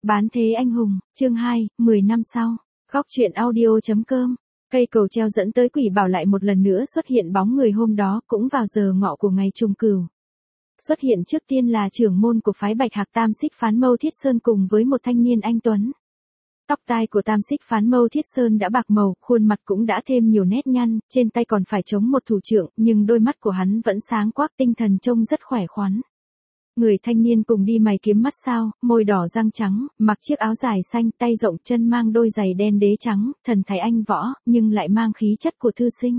Bán thế anh hùng, chương 2, 10 năm sau. Góc truyện audio.com. Cây cầu treo dẫn tới Quỷ Bảo lại một lần nữa xuất hiện bóng người hôm đó, cũng vào giờ ngọ của ngày trùng cửu. Xuất hiện trước tiên là trưởng môn của phái Bạch Hạc Tam Xích Phán Mâu Thiết Sơn cùng với một thanh niên anh tuấn. Tóc tai của Tam Xích Phán Mâu Thiết Sơn đã bạc màu, khuôn mặt cũng đã thêm nhiều nét nhăn, trên tay còn phải chống một thủ trượng, nhưng đôi mắt của hắn vẫn sáng quắc, tinh thần trông rất khỏe khoắn. Người thanh niên cùng đi mày kiếm mắt sao, môi đỏ răng trắng, mặc chiếc áo dài xanh, tay rộng chân mang đôi giày đen đế trắng, thần thái anh võ, nhưng lại mang khí chất của thư sinh.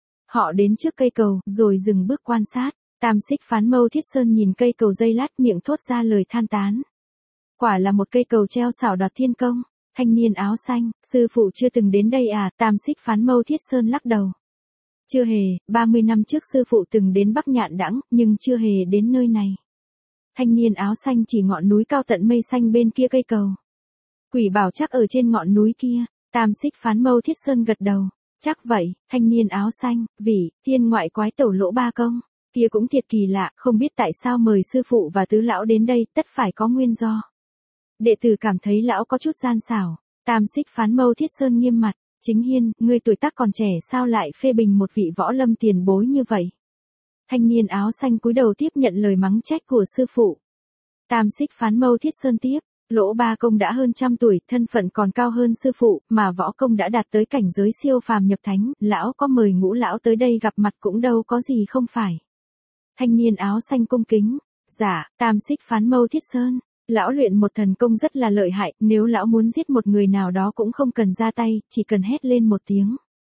Họ đến trước cây cầu, rồi dừng bước quan sát. Tam Xích Phán Mâu Thiết Sơn nhìn cây cầu giây lát, miệng thốt ra lời than tán. Quả là một cây cầu treo xảo đoạt thiên công. Thanh niên áo xanh, sư phụ chưa từng đến đây à? Tam Xích Phán Mâu Thiết Sơn lắc đầu. Chưa hề, 30 năm trước sư phụ từng đến Bắc Nhạn Đãng, nhưng chưa hề đến nơi này. Thanh niên áo xanh chỉ ngọn núi cao tận mây xanh bên kia cây cầu. Quỷ Bảo chắc ở trên ngọn núi kia. Tam Xích Phán Mâu Thiết Sơn gật đầu. Chắc vậy. Thanh niên áo xanh, vị, thiên ngoại quái tẩu Lỗ Ba Công. Kia cũng thiệt kỳ lạ, không biết tại sao mời sư phụ và tứ lão đến đây, tất phải có nguyên do. Đệ tử cảm thấy lão có chút gian xảo. Tam Xích Phán Mâu Thiết Sơn nghiêm mặt. Chính Hiên, ngươi tuổi tác còn trẻ sao lại phê bình một vị võ lâm tiền bối như vậy? Thanh niên áo xanh cúi đầu tiếp nhận lời mắng trách của sư phụ. Tam Xích Phán Mâu Thiết Sơn tiếp. Lỗ Ba Công đã hơn trăm tuổi, thân phận còn cao hơn sư phụ, mà võ công đã đạt tới cảnh giới siêu phàm nhập thánh, lão có mời Ngũ lão tới đây gặp mặt cũng đâu có gì không phải. Thanh niên áo xanh cung kính. Dạ, Tam Xích Phán Mâu Thiết Sơn. Lão luyện một thần công rất là lợi hại, nếu lão muốn giết một người nào đó cũng không cần ra tay, chỉ cần hét lên một tiếng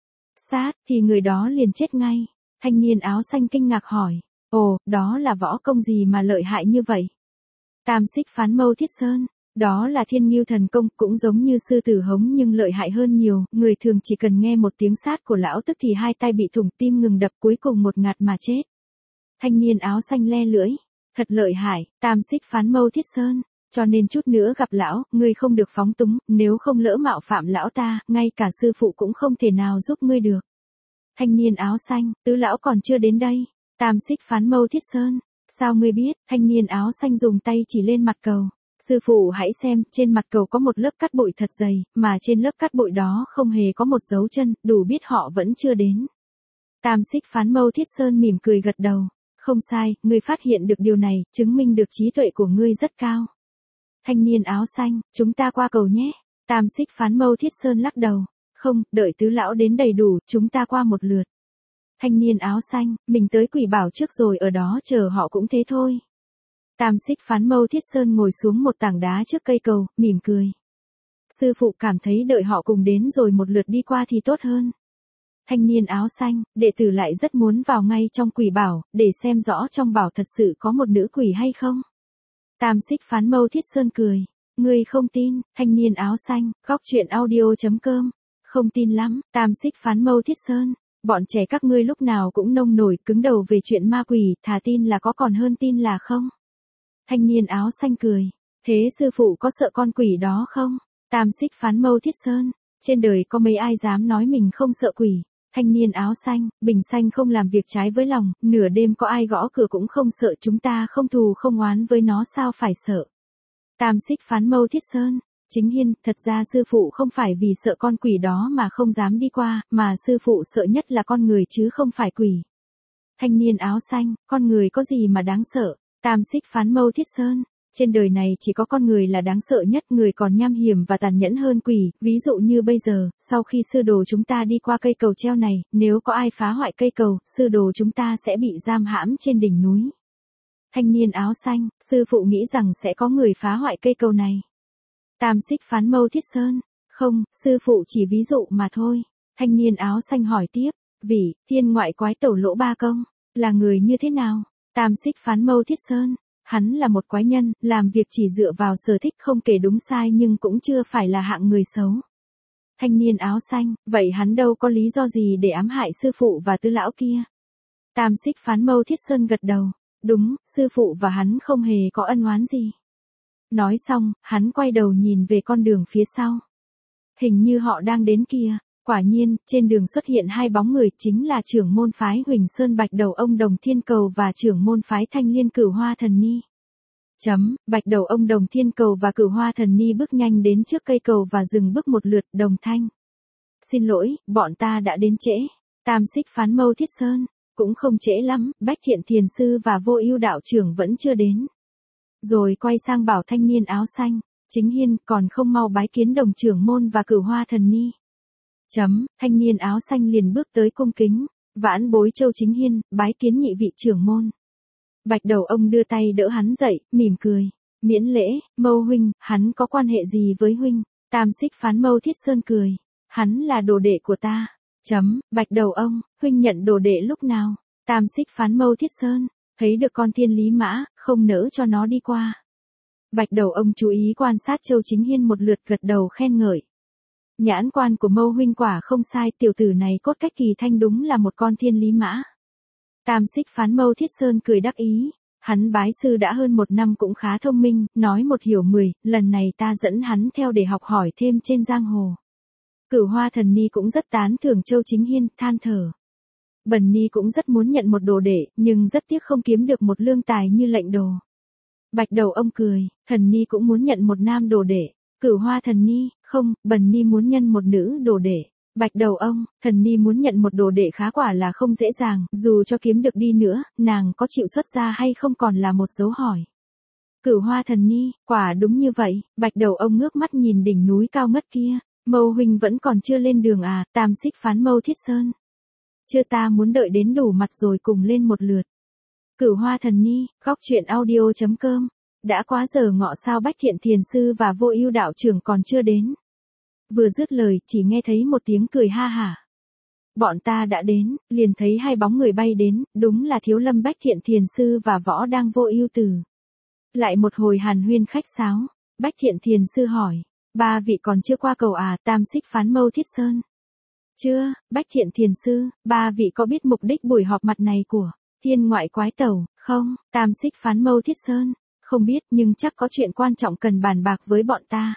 sát, thì người đó liền chết ngay. Thanh niên áo xanh kinh ngạc hỏi. Ồ, đó là võ công gì mà lợi hại như vậy? Tam Xích Phán Mâu Thiết Sơn. Đó là Thiên Ngưu thần công, cũng giống như sư tử hống nhưng lợi hại hơn nhiều, người thường chỉ cần nghe một tiếng sát của lão tức thì hai tay bị thủng, tim ngừng đập, cuối cùng một ngạt mà chết. Thanh niên áo xanh le lưỡi. Thật lợi hại, Tam Xích Phán Mâu Thiết Sơn. Cho nên chút nữa gặp lão, ngươi không được phóng túng, nếu không lỡ mạo phạm lão ta, ngay cả sư phụ cũng không thể nào giúp ngươi được. Thanh niên áo xanh, tứ lão còn chưa đến đây. Tam Xích Phán Mâu Thiết Sơn. Sao ngươi biết? Thanh niên áo xanh dùng tay chỉ lên mặt cầu. Sư phụ hãy xem, trên mặt cầu có một lớp cát bụi thật dày, mà trên lớp cát bụi đó không hề có một dấu chân, đủ biết họ vẫn chưa đến. Tam Xích Phán Mâu Thiết Sơn mỉm cười gật đầu. Không sai, ngươi phát hiện được điều này, chứng minh được trí tuệ của ngươi rất cao. Thanh niên áo xanh, chúng ta qua cầu nhé. Tam Xích Phán Mâu Thiết Sơn lắc đầu. Không, đợi tứ lão đến đầy đủ, chúng ta qua một lượt. Thanh niên áo xanh, mình tới Quỷ Bảo trước rồi ở đó chờ họ cũng thế thôi. Tam Xích Phán Mâu Thiết Sơn ngồi xuống một tảng đá trước cây cầu, mỉm cười. Sư phụ cảm thấy đợi họ cùng đến rồi một lượt đi qua thì tốt hơn. Thanh niên áo xanh, đệ tử lại rất muốn vào ngay trong Quỷ Bảo, để xem rõ trong bảo thật sự có một nữ quỷ hay không. Tam Xích Phán Mâu Thiết Sơn cười. Ngươi không tin? Thanh niên áo xanh, góc truyện audio.com. Không tin lắm, Tam Xích Phán Mâu Thiết Sơn. Bọn trẻ các ngươi lúc nào cũng nông nổi cứng đầu về chuyện ma quỷ, thà tin là có còn hơn tin là không. Thanh niên áo xanh cười. Thế sư phụ có sợ con quỷ đó không? Tam Xích Phán Mâu Thiết Sơn. Trên đời có mấy ai dám nói mình không sợ quỷ. Thanh niên áo xanh, bình xanh không làm việc trái với lòng, nửa đêm có ai gõ cửa cũng không sợ, chúng ta không thù không oán với nó sao phải sợ. Tam Xích Phán Mâu Thiết Sơn. Chính Hiên, thật ra sư phụ không phải vì sợ con quỷ đó mà không dám đi qua, mà sư phụ sợ nhất là con người chứ không phải quỷ. Thanh niên áo xanh, con người có gì mà đáng sợ? Tam Xích Phán Mâu Thiết Sơn. Trên đời này chỉ có con người là đáng sợ nhất, người còn nham hiểm và tàn nhẫn hơn quỷ, ví dụ như bây giờ, sau khi sư đồ chúng ta đi qua cây cầu treo này, nếu có ai phá hoại cây cầu, sư đồ chúng ta sẽ bị giam hãm trên đỉnh núi. Thanh niên áo xanh, sư phụ nghĩ rằng sẽ có người phá hoại cây cầu này. Tam Xích Phán Mâu Thiết Sơn. Không, sư phụ chỉ ví dụ mà thôi. Thanh niên áo xanh hỏi tiếp. Vị, thiên ngoại quái tẩu Lỗ Ba Công, là người như thế nào? Tam Xích Phán Mâu Thiết Sơn. Hắn là một quái nhân, làm việc chỉ dựa vào sở thích không kể đúng sai nhưng cũng chưa phải là hạng người xấu. Thanh niên áo xanh, vậy hắn đâu có lý do gì để ám hại sư phụ và tứ lão kia? Tam Xích Phán Mâu Thiết Sơn gật đầu. Đúng, sư phụ và hắn không hề có ân oán gì. Nói xong, hắn quay đầu nhìn về con đường phía sau. Hình như họ đang đến kia. Quả nhiên, trên đường xuất hiện hai bóng người, chính là trưởng môn phái Huỳnh Sơn Bạch Đầu ông Đồng Thiên Cầu và trưởng môn phái Thanh Liên Cửu Hoa Thần Ni. Bạch đầu ông Đồng Thiên Cầu và Cửu Hoa Thần Ni bước nhanh đến trước cây cầu và dừng bước một lượt. Đồng thanh. Xin lỗi, bọn ta đã đến trễ. Tam Xích Phán Mâu Thiết Sơn. Cũng không trễ lắm, Bách Thiện Thiền Sư và Vô Ưu đạo trưởng vẫn chưa đến. Rồi quay sang bảo thanh niên áo xanh. Chính Hiên, còn không mau bái kiến Đồng trưởng môn và Cửu Hoa Thần Ni. Thanh niên áo xanh liền bước tới cung kính. Vãn bối Châu Chính Hiên, bái kiến nhị vị trưởng môn. Bạch đầu ông đưa tay đỡ hắn dậy, mỉm cười. Miễn lễ, Mâu huynh, hắn có quan hệ gì với huynh? Tam Xích Phán Mâu Thiết Sơn cười. Hắn là đồ đệ của ta. Bạch đầu ông, huynh nhận đồ đệ lúc nào? Tam Xích Phán Mâu Thiết Sơn, thấy được con thiên lý mã, không nỡ cho nó đi qua. Bạch đầu ông chú ý quan sát Châu Chính Hiên một lượt, gật đầu khen ngợi. Nhãn quan của Mâu huynh quả không sai, tiểu tử này cốt cách kỳ thanh đúng là một con thiên lý mã. Tam Xích Phán Mâu Thiết Sơn cười đắc ý. Hắn bái sư đã hơn 1 năm cũng khá thông minh, nói 1 hiểu 10, lần này ta dẫn hắn theo để học hỏi thêm trên giang hồ. Cửu Hoa Thần Ni cũng rất tán thưởng Châu Chính Hiên, than thở. Bần Ni cũng rất muốn nhận một đồ đệ, nhưng rất tiếc không kiếm được một lương tài như lệnh đồ. Bạch đầu ông cười, Thần Ni cũng muốn nhận một nam đồ đệ. Cửu Hoa Thần Ni, không, Bần Ni muốn nhận một nữ đồ đệ. Bạch đầu ông, Thần Ni muốn nhận một đồ đệ khá quả là không dễ dàng, dù cho kiếm được đi nữa, nàng có chịu xuất gia hay không còn là một dấu hỏi. Cửu Hoa Thần Ni, quả đúng như vậy. Bạch đầu ông ngước mắt nhìn đỉnh núi cao ngất kia. Mâu huynh vẫn còn chưa lên đường à? Tam Xích Phán Mâu Thiết Sơn. Chưa, ta muốn đợi đến đủ mặt rồi cùng lên một lượt. Cửu Hoa Thần Ni, góc truyện audio.com. Đã quá giờ ngọ sao Bách Thiện Thiền Sư và Vô Ưu đạo trưởng còn chưa đến? Vừa dứt lời, chỉ nghe thấy một tiếng cười ha hả. Bọn ta đã đến, liền thấy 2 bóng người bay đến, đúng là Thiếu Lâm Bách Thiện Thiền Sư và Võ Đang Vô Ưu Tử. Lại một hồi hàn huyên khách sáo, Bách Thiện Thiền Sư hỏi, 3 vị còn chưa qua cầu à? Tam Xích Phán Mâu Thiết Sơn. Chưa. Bách Thiện Thiền Sư, 3 vị có biết mục đích buổi họp mặt này của Thiên Ngoại Quái Tẩu không? Tam Xích Phán Mâu Thiết Sơn, không biết nhưng chắc có chuyện quan trọng cần bàn bạc với bọn ta.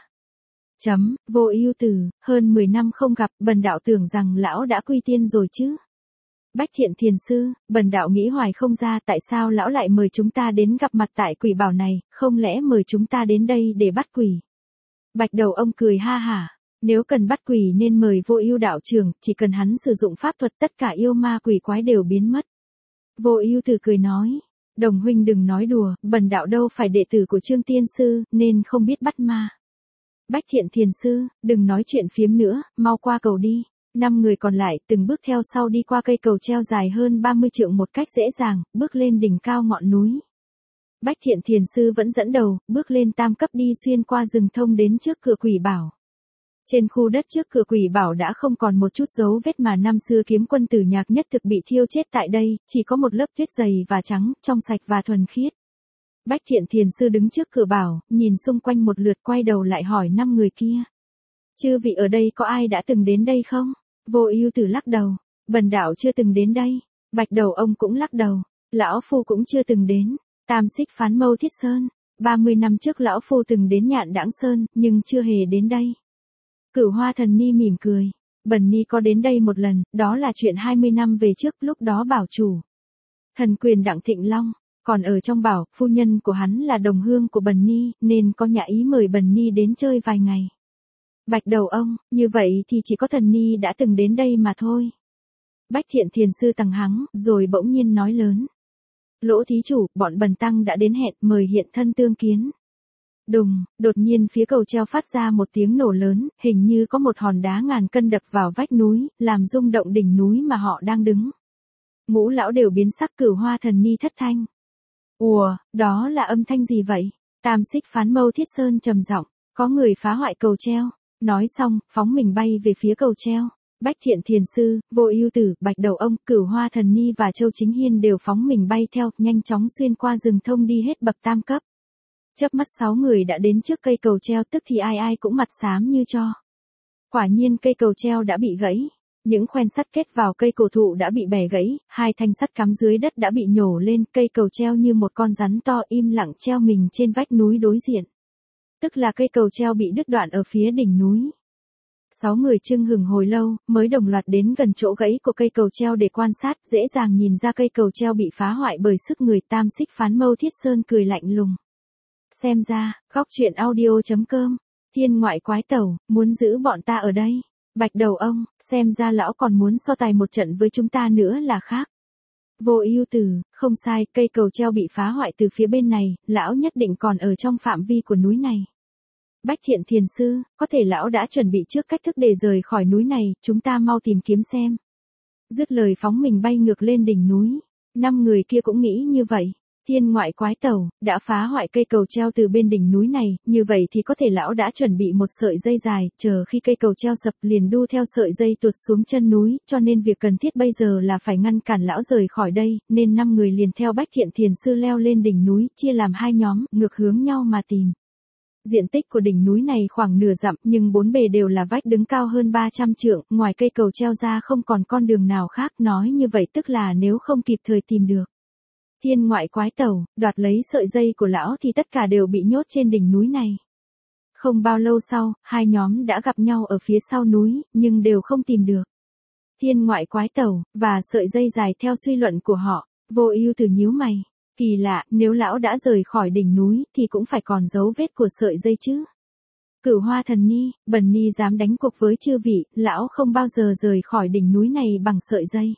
Vô Ưu Tử, hơn 10 năm không gặp, bần đạo tưởng rằng lão đã quy tiên rồi chứ. Bách Thiện Thiền Sư, bần đạo nghĩ hoài không ra tại sao lão lại mời chúng ta đến gặp mặt tại Quỷ Bảo này, không lẽ mời chúng ta đến đây để bắt quỷ? Bạch đầu ông cười ha hả, nếu cần bắt quỷ nên mời Vô Ưu đạo trưởng, chỉ cần hắn sử dụng pháp thuật tất cả yêu ma quỷ quái đều biến mất. Vô Ưu Tử cười nói, Đồng huynh đừng nói đùa, bần đạo đâu phải đệ tử của Trương Tiên Sư, nên không biết bắt ma. Bách Thiện Thiền Sư, đừng nói chuyện phiếm nữa, mau qua cầu đi. 5 người còn lại từng bước theo sau đi qua cây cầu treo dài hơn 30 trượng một cách dễ dàng, bước lên đỉnh cao ngọn núi. Bách Thiện Thiền Sư vẫn dẫn đầu, bước lên tam cấp đi xuyên qua rừng thông đến trước cửa Quỷ Bảo. Trên khu đất trước cửa Quỷ Bảo đã không còn một chút dấu vết mà năm xưa kiếm quân Tử Nhạc Nhất Thực bị thiêu chết tại đây, chỉ có một lớp tuyết dày và trắng, trong sạch và thuần khiết. Bách Thiện Thiền Sư đứng trước cửa bảo, nhìn xung quanh một lượt quay đầu lại hỏi 5 người kia. Chư vị ở đây có ai đã từng đến đây không? Vô Ưu Tử lắc đầu, bần đạo chưa từng đến đây. Bạch đầu ông cũng lắc đầu, lão phu cũng chưa từng đến. Tam Xích Phán Mâu Thiết Sơn, 30 năm trước lão phu từng đến Nhạn Đãng Sơn, nhưng chưa hề đến đây. Cửu Hoa Thần Ni mỉm cười, bần ni có đến đây một lần, đó là chuyện 20 năm về trước, lúc đó bảo chủ thần quyền Đặng Thịnh Long còn ở trong bảo, phu nhân của hắn là đồng hương của bần ni, nên có nhã ý mời bần ni đến chơi vài ngày. Bạch đầu ông, như vậy thì chỉ có thần ni đã từng đến đây mà thôi. Bách Thiện Thiền Sư tằng hắng, rồi bỗng nhiên nói lớn. Lỗ thí chủ, bọn bần tăng đã đến hẹn, mời hiện thân tương kiến. Đùng, đột nhiên phía cầu treo phát ra một tiếng nổ lớn, hình như có một hòn đá ngàn cân đập vào vách núi, làm rung động đỉnh núi mà họ đang đứng. Ngũ lão đều biến sắc. Cửu Hoa Thần Ni thất thanh. Ùa, đó là âm thanh gì vậy? Tam Xích Phán Mâu Thiết Sơn trầm giọng, có người phá hoại cầu treo. Nói xong, phóng mình bay về phía cầu treo. Bách Thiện Thiền Sư, Vô Ưu Tử, Bạch đầu ông, Cửu Hoa Thần Ni và Châu Chính Hiên đều phóng mình bay theo, nhanh chóng xuyên qua rừng thông đi hết bậc tam cấp. Chớp mắt 6 người đã đến trước cây cầu treo, tức thì ai ai cũng mặt xám như tro. Quả nhiên cây cầu treo đã bị gãy. Những khoen sắt kết vào cây cổ thụ đã bị bẻ gãy, 2 thanh sắt cắm dưới đất đã bị nhổ lên, cây cầu treo như một con rắn to im lặng treo mình trên vách núi đối diện. Tức là cây cầu treo bị đứt đoạn ở phía đỉnh núi. 6 người chưng hừng hồi lâu, mới đồng loạt đến gần chỗ gãy của cây cầu treo để quan sát, dễ dàng nhìn ra cây cầu treo bị phá hoại bởi sức người. Tam Xích Phán Mâu Thiết Sơn cười lạnh lùng. xem ra, góc truyện audio.com, thiên ngoại quái tẩu, muốn giữ bọn ta ở đây. Bạch đầu ông, xem ra lão còn muốn so tài một trận với chúng ta nữa là khác. Vô Ưu Tử, không sai, cây cầu treo bị phá hoại từ phía bên này, lão nhất định còn ở trong phạm vi của núi này. Bách Thiện Thiền Sư, có thể lão đã chuẩn bị trước cách thức để rời khỏi núi này, chúng ta mau tìm kiếm xem. Dứt lời phóng mình bay ngược lên đỉnh núi. 5 người kia cũng nghĩ như vậy. Thiên ngoại quái tẩu, đã phá hoại cây cầu treo từ bên đỉnh núi này, như vậy thì có thể lão đã chuẩn bị một sợi dây dài, chờ khi cây cầu treo sập liền đu theo sợi dây tuột xuống chân núi, cho nên việc cần thiết bây giờ là phải ngăn cản lão rời khỏi đây, nên 5 người liền theo Bách Thiện Thiền Sư leo lên đỉnh núi, chia làm 2 nhóm, ngược hướng nhau mà tìm. Diện tích của đỉnh núi này khoảng nửa dặm, nhưng 4 bề đều là vách đứng cao hơn 300 trượng, ngoài cây cầu treo ra không còn con đường nào khác, nói như vậy tức là nếu không kịp thời tìm được thiên ngoại quái tẩu, đoạt lấy sợi dây của lão thì tất cả đều bị nhốt trên đỉnh núi này. Không bao lâu sau, 2 nhóm đã gặp nhau ở phía sau núi, nhưng đều không tìm được thiên ngoại quái tẩu, và sợi dây dài theo suy luận của họ. Vô Ưu Tử nhíu mày. Kỳ lạ, nếu lão đã rời khỏi đỉnh núi thì cũng phải còn dấu vết của sợi dây chứ. Cửu Hoa Thần Ni, Bần Ni dám đánh cuộc với chư vị, lão không bao giờ rời khỏi đỉnh núi này bằng sợi dây.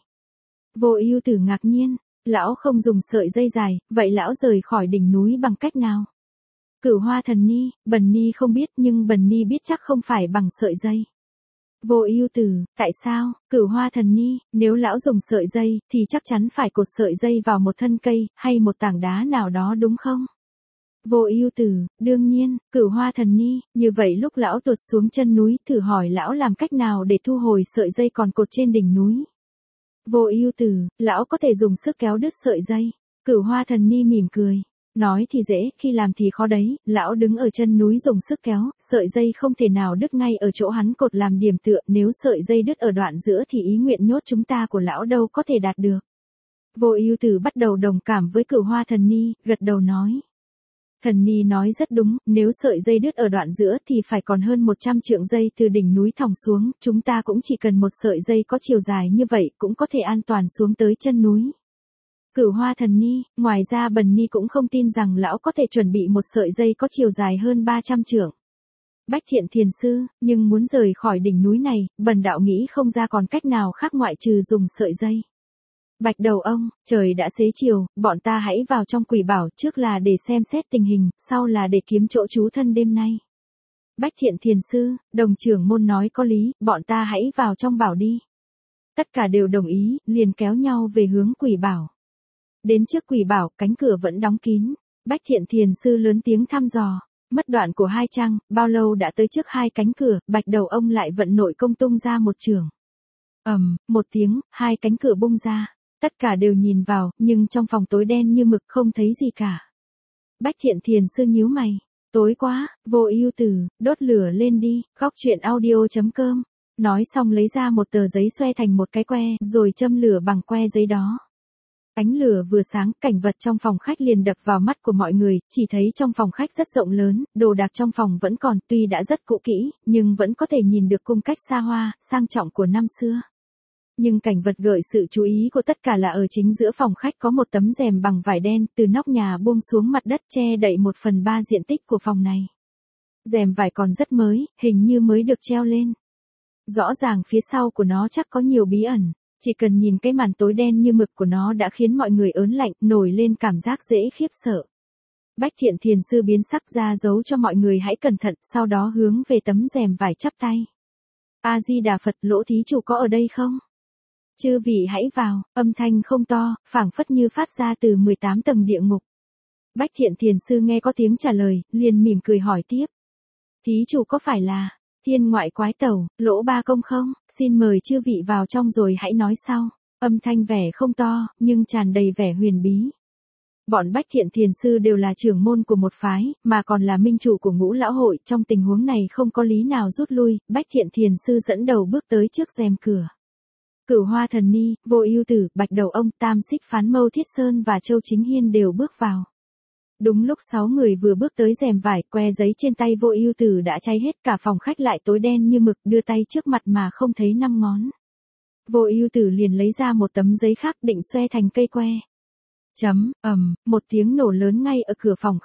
Vô Ưu Tử ngạc nhiên, lão không dùng sợi dây dài, vậy lão rời khỏi đỉnh núi bằng cách nào? Cửu Hoa Thần Ni, Bần Ni không biết nhưng Bần Ni biết chắc không phải bằng sợi dây. Vô Ưu Tử, tại sao? Cửu Hoa Thần Ni, nếu lão dùng sợi dây, thì chắc chắn phải cột sợi dây vào một thân cây, hay một tảng đá nào đó đúng không? Vô Ưu Tử, đương nhiên, Cửu Hoa Thần Ni, như vậy lúc lão tuột xuống chân núi, thử hỏi lão làm cách nào để thu hồi sợi dây còn cột trên đỉnh núi? Vô Ưu Tử, lão có thể dùng sức kéo đứt sợi dây. Cửu Hoa Thần Ni mỉm cười. Nói thì dễ, khi làm thì khó đấy, lão đứng ở chân núi dùng sức kéo, sợi dây không thể nào đứt ngay ở chỗ hắn cột làm điểm tựa, nếu sợi dây đứt ở đoạn giữa thì ý nguyện nhốt chúng ta của lão đâu có thể đạt được. Vô Ưu Tử bắt đầu đồng cảm với Cửu Hoa Thần Ni, gật đầu nói. Thần Ni nói rất đúng, nếu sợi dây đứt ở đoạn giữa thì phải còn hơn 100 trượng dây từ đỉnh núi thòng xuống, chúng ta cũng chỉ cần một sợi dây có chiều dài như vậy cũng có thể an toàn xuống tới chân núi. Cửu Hoa Thần Ni, ngoài ra Bần Ni cũng không tin rằng lão có thể chuẩn bị một sợi dây có chiều dài hơn 300 trượng. Bách Thiện Thiền Sư, nhưng muốn rời khỏi đỉnh núi này, Bần đạo nghĩ không ra còn cách nào khác ngoại trừ dùng sợi dây. Bạch đầu ông, trời đã xế chiều, bọn ta hãy vào trong Quỷ Bảo, trước là để xem xét tình hình, sau là để kiếm chỗ trú thân đêm nay. Bách Thiện Thiền Sư, đồng trưởng môn nói có lý, bọn ta hãy vào trong bảo đi. Tất cả đều đồng ý, liền kéo nhau về hướng Quỷ Bảo. Đến trước Quỷ Bảo, cánh cửa vẫn đóng kín. Bách Thiện Thiền Sư lớn tiếng thăm dò. Mất đoạn của 2 trang, bao lâu đã tới trước 2 cánh cửa, Bạch đầu ông lại vận nội công tung ra một chưởng. Một tiếng, 2 cánh cửa bung ra. Tất cả đều nhìn vào, nhưng trong phòng tối đen như mực không thấy gì cả. Bách Thiện Thiền Sư nhíu mày. Tối quá, Vô Ưu Tử, đốt lửa lên đi, góc truyện audio.com. Nói xong lấy ra một tờ giấy xoe thành một cái que, rồi châm lửa bằng que giấy đó. Ánh lửa vừa sáng, cảnh vật trong phòng khách liền đập vào mắt của mọi người, chỉ thấy trong phòng khách rất rộng lớn, đồ đạc trong phòng vẫn còn, tuy đã rất cũ kỹ, nhưng vẫn có thể nhìn được cung cách xa hoa, sang trọng của năm xưa. Nhưng cảnh vật gợi sự chú ý của tất cả là ở chính giữa phòng khách có một tấm rèm bằng vải đen, từ nóc nhà buông xuống mặt đất che đậy 1/3 diện tích của phòng này. Rèm vải còn rất mới, hình như mới được treo lên. Rõ ràng phía sau của nó chắc có nhiều bí ẩn. Chỉ cần nhìn cái màn tối đen như mực của nó đã khiến mọi người ớn lạnh, nổi lên cảm giác dễ khiếp sợ. Bách Thiện Thiền Sư biến sắc ra dấu cho mọi người hãy cẩn thận, sau đó hướng về tấm rèm vải chắp tay. A Di Đà Phật, Lỗ thí chủ có ở đây không? Chư vị hãy vào, âm thanh không to, phảng phất như phát ra từ 18 tầng địa ngục. Bách Thiện Thiền Sư nghe có tiếng trả lời, liền mỉm cười hỏi tiếp. Thí chủ có phải là thiên ngoại quái tẩu, Lỗ Ba Công không? Xin mời chư vị vào trong rồi hãy nói sau. Âm thanh vẻ không to, nhưng tràn đầy vẻ huyền bí. Bọn Bách Thiện Thiền Sư đều là trưởng môn của một phái, mà còn là minh chủ của Ngũ Lão Hội, trong tình huống này không có lý nào rút lui, Bách Thiện Thiền Sư dẫn đầu bước tới trước rèm cửa. Cửu Hoa Thần Ni, Vô Ưu Tử, Bạch đầu ông, Tam Xích Phán Mâu Thiết Sơn và Châu Chính Hiên đều bước vào. Đúng lúc 6 người vừa bước tới rèm vải, que giấy trên tay Vô Ưu Tử đã cháy hết, cả phòng khách lại tối đen như mực, đưa tay trước mặt mà không thấy 5 ngón. Vô Ưu Tử liền lấy ra một tấm giấy khác định xoe thành cây que. Một tiếng nổ lớn ngay ở cửa phòng khách,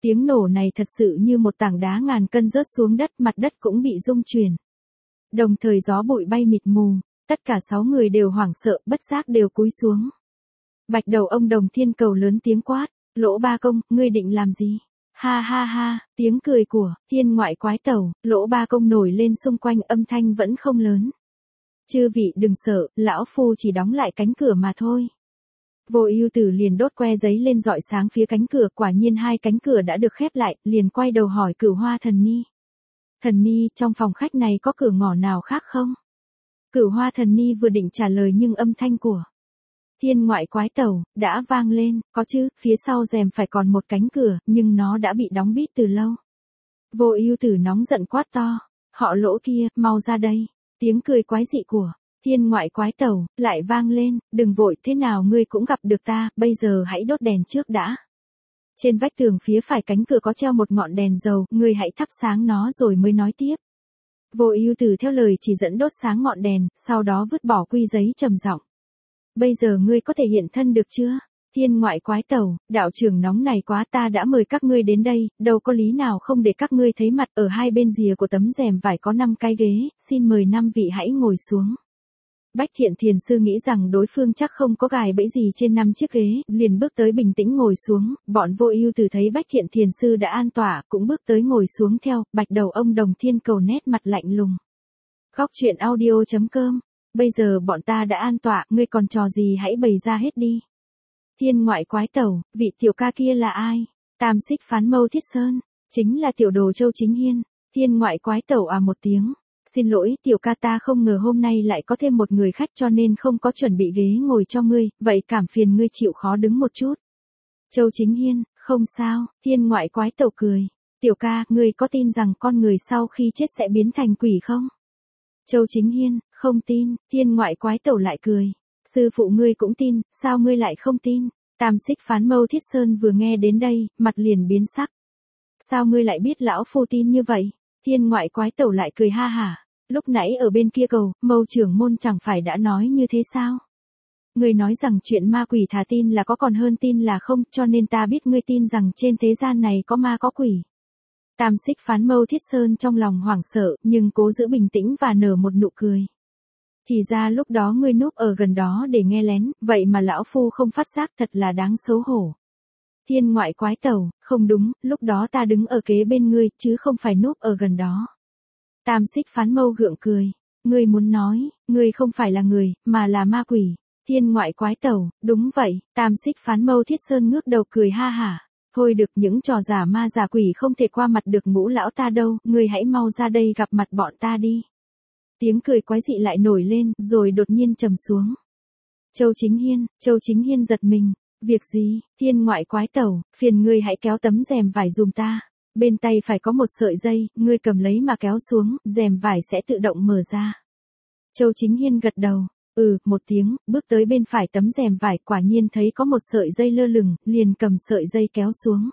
Tiếng nổ này thật sự như một tảng đá ngàn cân rớt xuống đất, mặt đất cũng bị rung chuyển. Đồng thời gió bụi bay mịt mù, tất cả 6 người đều hoảng sợ, bất giác đều cúi xuống. Bạch đầu ông Đồng Thiên Cầu lớn tiếng quát, Lỗ Ba Công, ngươi định làm gì? Ha ha ha, tiếng cười của Thiên Ngoại Quái Tẩu, Lỗ Ba Công nổi lên xung quanh, âm thanh vẫn không lớn. Chư vị đừng sợ, lão phu chỉ đóng lại cánh cửa mà thôi. Vô Ưu Tử liền đốt que giấy lên rọi sáng phía cánh cửa, quả nhiên 2 cánh cửa đã được khép lại, liền quay đầu hỏi Cửu Hoa Thần Ni. Thần Ni, trong phòng khách này có cửa ngõ nào khác không? Cửu Hoa Thần Ni vừa định trả lời nhưng âm thanh của Thiên Ngoại Quái Tẩu đã vang lên, có chứ, phía sau rèm phải còn một cánh cửa, nhưng nó đã bị đóng bít từ lâu. Vô Ưu Tử nóng giận quát to, họ Lỗ kia, mau ra đây. Tiếng cười quái dị của Thiên Ngoại Quái Tẩu lại vang lên, đừng vội, thế nào ngươi cũng gặp được ta, bây giờ hãy đốt đèn trước đã. Trên vách tường phía phải cánh cửa có treo một ngọn đèn dầu, ngươi hãy thắp sáng nó rồi mới nói tiếp. Vô Ưu Tử theo lời chỉ dẫn đốt sáng ngọn đèn, sau đó vứt bỏ quy giấy trầm giọng. Bây giờ ngươi có thể hiện thân được chưa? Thiên Ngoại Quái Tẩu, đạo trưởng nóng này quá, ta đã mời các ngươi đến đây, đâu có lý nào không để các ngươi thấy mặt. Ở hai bên rìa của tấm rèm vải có 5 cái ghế, xin mời 5 vị hãy ngồi xuống. Bách Thiện Thiền Sư nghĩ rằng đối phương chắc không có gài bẫy gì trên 5 chiếc ghế, liền bước tới bình tĩnh ngồi xuống. Bọn Vô Ưu Tử thấy Bách Thiện Thiền Sư đã an tọa, cũng bước tới ngồi xuống theo. Bạch đầu ông Đồng Thiên Cầu nét mặt lạnh lùng. Góc truyện audio.com. Bây giờ bọn ta đã an tọa, ngươi còn trò gì hãy bày ra hết đi. Thiên Ngoại Quái Tẩu, vị tiểu ca kia là ai? Tam Xích Phán Mâu Thiết Sơn, chính là tiểu đồ Châu Chính Hiên. Thiên Ngoại Quái Tẩu à một tiếng. Xin lỗi tiểu ca, ta không ngờ hôm nay lại có thêm một người khách cho nên không có chuẩn bị ghế ngồi cho ngươi, vậy cảm phiền ngươi chịu khó đứng một chút. Châu Chính Hiên, không sao. Thiên Ngoại Quái Tẩu cười. Tiểu ca, ngươi có tin rằng con người sau khi chết sẽ biến thành quỷ không? Châu Chính Hiên, không tin. Thiên Ngoại Quái Tẩu lại cười. Sư phụ ngươi cũng tin, sao ngươi lại không tin? Tam Xích Phán Mâu Thiết Sơn vừa nghe đến đây, mặt liền biến sắc. Sao ngươi lại biết lão phu tin như vậy? Thiên Ngoại Quái Tẩu lại cười ha hả. Lúc nãy ở bên kia cầu, Mâu trưởng môn chẳng phải đã nói như thế sao? Ngươi nói rằng chuyện ma quỷ thà tin là có còn hơn tin là không, cho nên ta biết ngươi tin rằng trên thế gian này có ma có quỷ. Tam Xích Phán Mâu Thiết Sơn trong lòng hoảng sợ, nhưng cố giữ bình tĩnh và nở một nụ cười. Thì ra lúc đó ngươi núp ở gần đó để nghe lén, vậy mà lão phu không phát giác, thật là đáng xấu hổ. Thiên Ngoại Quái Tẩu, không đúng, lúc đó ta đứng ở kế bên ngươi, chứ không phải núp ở gần đó. Tam Xích Phán Mâu gượng cười. Ngươi muốn nói, ngươi không phải là người, mà là ma quỷ. Thiên Ngoại Quái Tẩu, đúng vậy. Tam Xích Phán Mâu Thiết Sơn ngước đầu cười ha hả. Thôi được, những trò giả ma giả quỷ không thể qua mặt được Ngũ lão ta đâu, ngươi hãy mau ra đây gặp mặt bọn ta đi. Tiếng cười quái dị lại nổi lên, rồi đột nhiên trầm xuống. Châu Chính Hiên giật mình. Việc gì? Thiên Ngoại Quái Tẩu, phiền ngươi hãy kéo tấm rèm vải dùm ta. Bên tay phải có một sợi dây, ngươi cầm lấy mà kéo xuống, rèm vải sẽ tự động mở ra. Châu Chính Hiên gật đầu. Một tiếng, bước tới bên phải tấm rèm vải, quả nhiên thấy có một sợi dây lơ lửng, liền cầm sợi dây kéo xuống.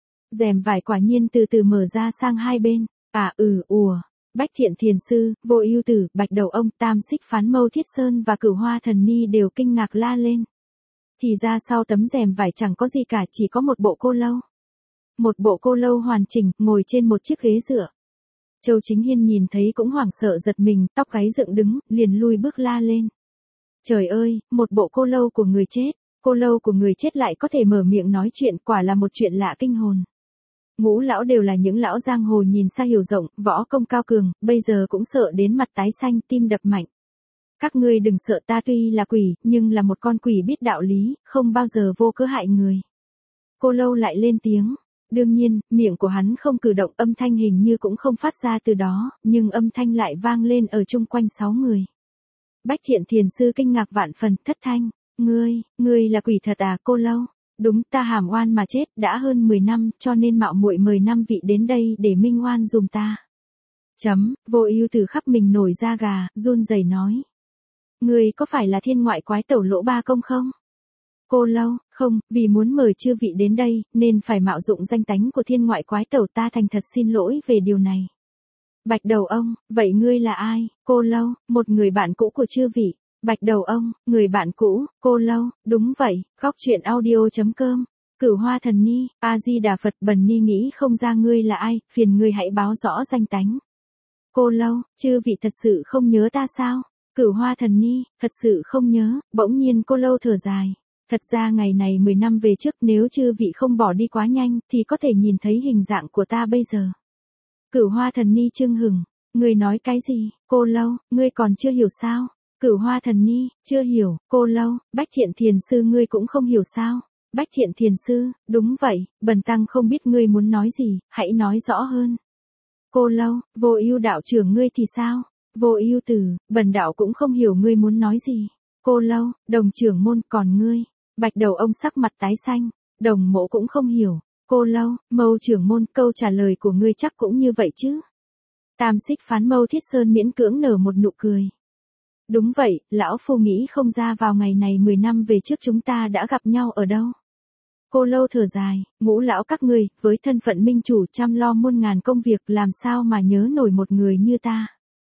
Rèm vải quả nhiên từ từ mở ra sang hai bên. Bách Thiện Thiền Sư, Vô Ưu Tử, Bạch đầu ông, Tam Xích Phán Mâu Thiết Sơn và Cửu Hoa Thần Ni đều kinh ngạc la lên. Thì ra sau tấm rèm vải chẳng có gì cả, chỉ có một bộ cô lâu. Một bộ cô lâu hoàn chỉnh, ngồi trên một chiếc ghế dựa. Châu Chính Hiên nhìn thấy cũng hoảng sợ giật mình, tóc gáy dựng đứng, liền lui bước la lên. Trời ơi, một bộ cô lâu của người chết. Cô lâu của người chết lại có thể mở miệng nói chuyện, quả là một chuyện lạ kinh hồn. Ngũ lão đều là những lão giang hồ nhìn xa hiểu rộng, võ công cao cường, bây giờ cũng sợ đến mặt tái xanh, tim đập mạnh. Các ngươi đừng sợ, ta tuy là quỷ, nhưng là một con quỷ biết đạo lý, không bao giờ vô cớ hại người. Cô lâu lại lên tiếng. Đương nhiên, miệng của hắn không cử động, âm thanh hình như cũng không phát ra từ đó, nhưng âm thanh lại vang lên ở chung quanh 6 người. Bách Thiện Thiền Sư kinh ngạc vạn phần, thất thanh. Ngươi là quỷ thật à? Cô lâu? Đúng, ta hàm oan mà chết, đã hơn 10 năm, cho nên mạo muội mời 5 vị đến đây để minh oan dùm ta. Vô Ưu Tử khắp mình nổi da gà, run rẩy nói. Ngươi có phải là Thiên Ngoại Quái Tẩu Lỗ Ba Công không? Cô lâu, không, vì muốn mời chư vị đến đây, nên phải mạo dụng danh tánh của Thiên Ngoại Quái Tẩu, ta thành thật xin lỗi về điều này. Bạch đầu ông, vậy ngươi là ai? Cô lâu, một người bạn cũ của chư vị. Bạch đầu ông, người bạn cũ. Cô lâu, đúng vậy. Góc truyện audio.com Cửu Hoa Thần Ni, A-di-đà Phật, bần ni nghĩ không ra ngươi là ai, phiền ngươi hãy báo rõ danh tánh. Cô Lâu, chư vị thật sự không nhớ ta sao? Cửu Hoa Thần Ni, thật sự không nhớ. Bỗng nhiên cô Lâu thở dài. Thật ra ngày này 10 năm về trước, nếu chư vị không bỏ đi quá nhanh, thì có thể nhìn thấy hình dạng của ta bây giờ. Cửu Hoa Thần Ni chưng hừng. Ngươi nói cái gì? Cô Lâu, ngươi còn chưa hiểu sao? Cửu Hoa Thần Ni, chưa hiểu. Cô Lâu, Bách Thiện Thiền Sư ngươi cũng không hiểu sao? Bách Thiện Thiền Sư, đúng vậy, bần tăng không biết ngươi muốn nói gì, hãy nói rõ hơn. Cô Lâu, Vô Ưu đạo trưởng ngươi thì sao? Vô Ưu Tử, bần đạo cũng không hiểu ngươi muốn nói gì. Cô Lâu, Đồng trưởng môn, còn ngươi? Bạch Đầu ông sắc mặt tái xanh. Đồng Mộ cũng không hiểu. Cô Lâu, Mâu trưởng môn, câu trả lời của ngươi chắc cũng như vậy chứ? Tam Xích Phán Mâu Thiết Sơn miễn cưỡng nở một nụ cười. Đúng vậy, lão phu nghĩ không ra vào ngày này 10 năm về trước chúng ta đã gặp nhau ở đâu. Cô Lâu thở dài, Ngũ lão các ngươi, với thân phận minh chủ chăm lo muôn ngàn công việc, làm sao mà nhớ nổi một người như ta.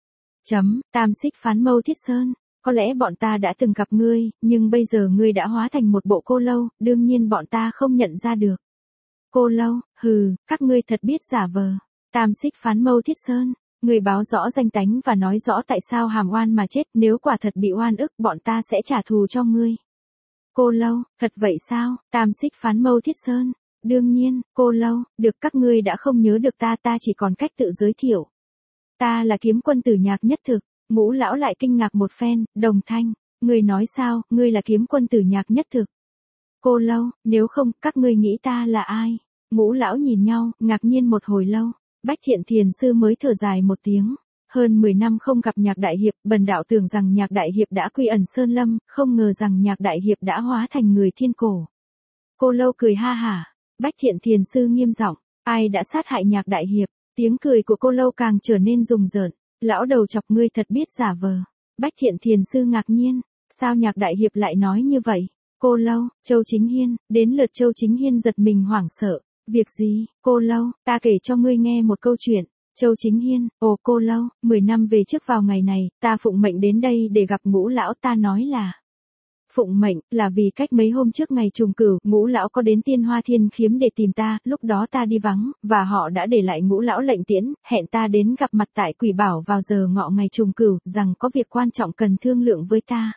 Tam Xích Phán Mâu Thiết Sơn, có lẽ bọn ta đã từng gặp ngươi, nhưng bây giờ ngươi đã hóa thành một bộ cô Lâu, đương nhiên bọn ta không nhận ra được. Cô Lâu, hừ, các ngươi thật biết giả vờ. Tam Xích Phán Mâu Thiết Sơn, ngươi báo rõ danh tánh và nói rõ tại sao hàm oan mà chết, nếu quả thật bị oan ức bọn ta sẽ trả thù cho ngươi. Cô Lâu, thật vậy sao? Tam Xích Phán Mâu Thiết Sơn, đương nhiên. Cô Lâu, được, các ngươi đã không nhớ được ta chỉ còn cách tự giới thiệu. Ta là kiếm quân Tử Nhạc Nhất Thực. Ngũ lão lại kinh ngạc một phen. Đồng Thanh, ngươi nói sao, ngươi là kiếm quân Tử Nhạc Nhất Thực? Cô Lâu, nếu không, các ngươi nghĩ ta là ai? Ngũ lão nhìn nhau, ngạc nhiên một hồi lâu. Bách Thiện Thiền Sư mới thở dài một tiếng. Hơn 10 năm không gặp Nhạc Đại Hiệp, bần đạo tưởng rằng Nhạc Đại Hiệp đã quy ẩn Sơn Lâm, không ngờ rằng Nhạc Đại Hiệp đã hóa thành người thiên cổ. Cô Lâu cười ha hả. Bách Thiện Thiền Sư nghiêm giọng, ai đã sát hại Nhạc Đại Hiệp? Tiếng cười của cô Lâu càng trở nên rùng rợn. Lão đầu chọc, ngươi thật biết giả vờ. Bách Thiện Thiền Sư ngạc nhiên, sao Nhạc Đại Hiệp lại nói như vậy? Cô Lâu, Châu Chính Hiên, đến lượt Châu Chính Hiên giật mình hoảng sợ. Việc gì? Cô Lâu, ta kể cho ngươi nghe một câu chuyện. Châu Chính Hiên, ồ cô Lâu, 10 năm về trước vào ngày này, ta phụng mệnh đến đây để gặp Ngũ lão, ta nói là. Phụng mệnh, là vì cách mấy hôm trước ngày trùng cửu, Ngũ lão có đến Tiên Hoa Thiên Khiếm để tìm ta, lúc đó ta đi vắng, và họ đã để lại Ngũ lão lệnh tiễn, hẹn ta đến gặp mặt tại Quỷ Bảo vào giờ ngọ ngày trùng cửu, rằng có việc quan trọng cần thương lượng với ta.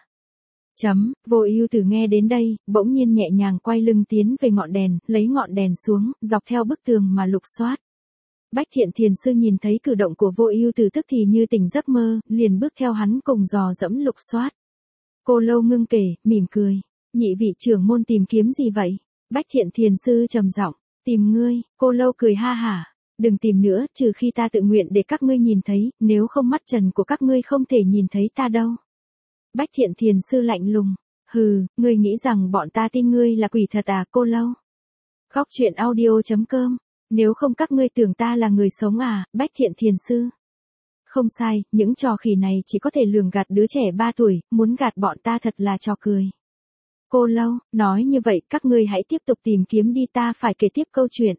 Vô Ưu Tử nghe đến đây, bỗng nhiên nhẹ nhàng quay lưng tiến về ngọn đèn, lấy ngọn đèn xuống, dọc theo bức tường mà lục soát. Bách Thiện Thiền Sư nhìn thấy cử động của Vô Ưu Tử tức thì như tỉnh giấc mơ, liền bước theo hắn cùng dò dẫm lục soát. Cô Lâu ngưng kể, mỉm cười. Nhị vị trưởng môn tìm kiếm gì vậy? Bách Thiện Thiền Sư trầm giọng, tìm ngươi. Cô Lâu cười ha hả. Đừng tìm nữa, trừ khi ta tự nguyện để các ngươi nhìn thấy, nếu không mắt trần của các ngươi không thể nhìn thấy ta đâu. Bách Thiện Thiền Sư lạnh lùng. Hừ, ngươi nghĩ rằng bọn ta tin ngươi là quỷ thật à? Cô Lâu. Góc truyện audio.com. Nếu không các ngươi tưởng ta là người sống à? Bách Thiện Thiền Sư. Không sai, những trò khỉ này chỉ có thể lường gạt đứa trẻ 3 tuổi, muốn gạt bọn ta thật là trò cười. Cô Lâu, nói như vậy các ngươi hãy tiếp tục tìm kiếm đi, ta phải kể tiếp câu chuyện.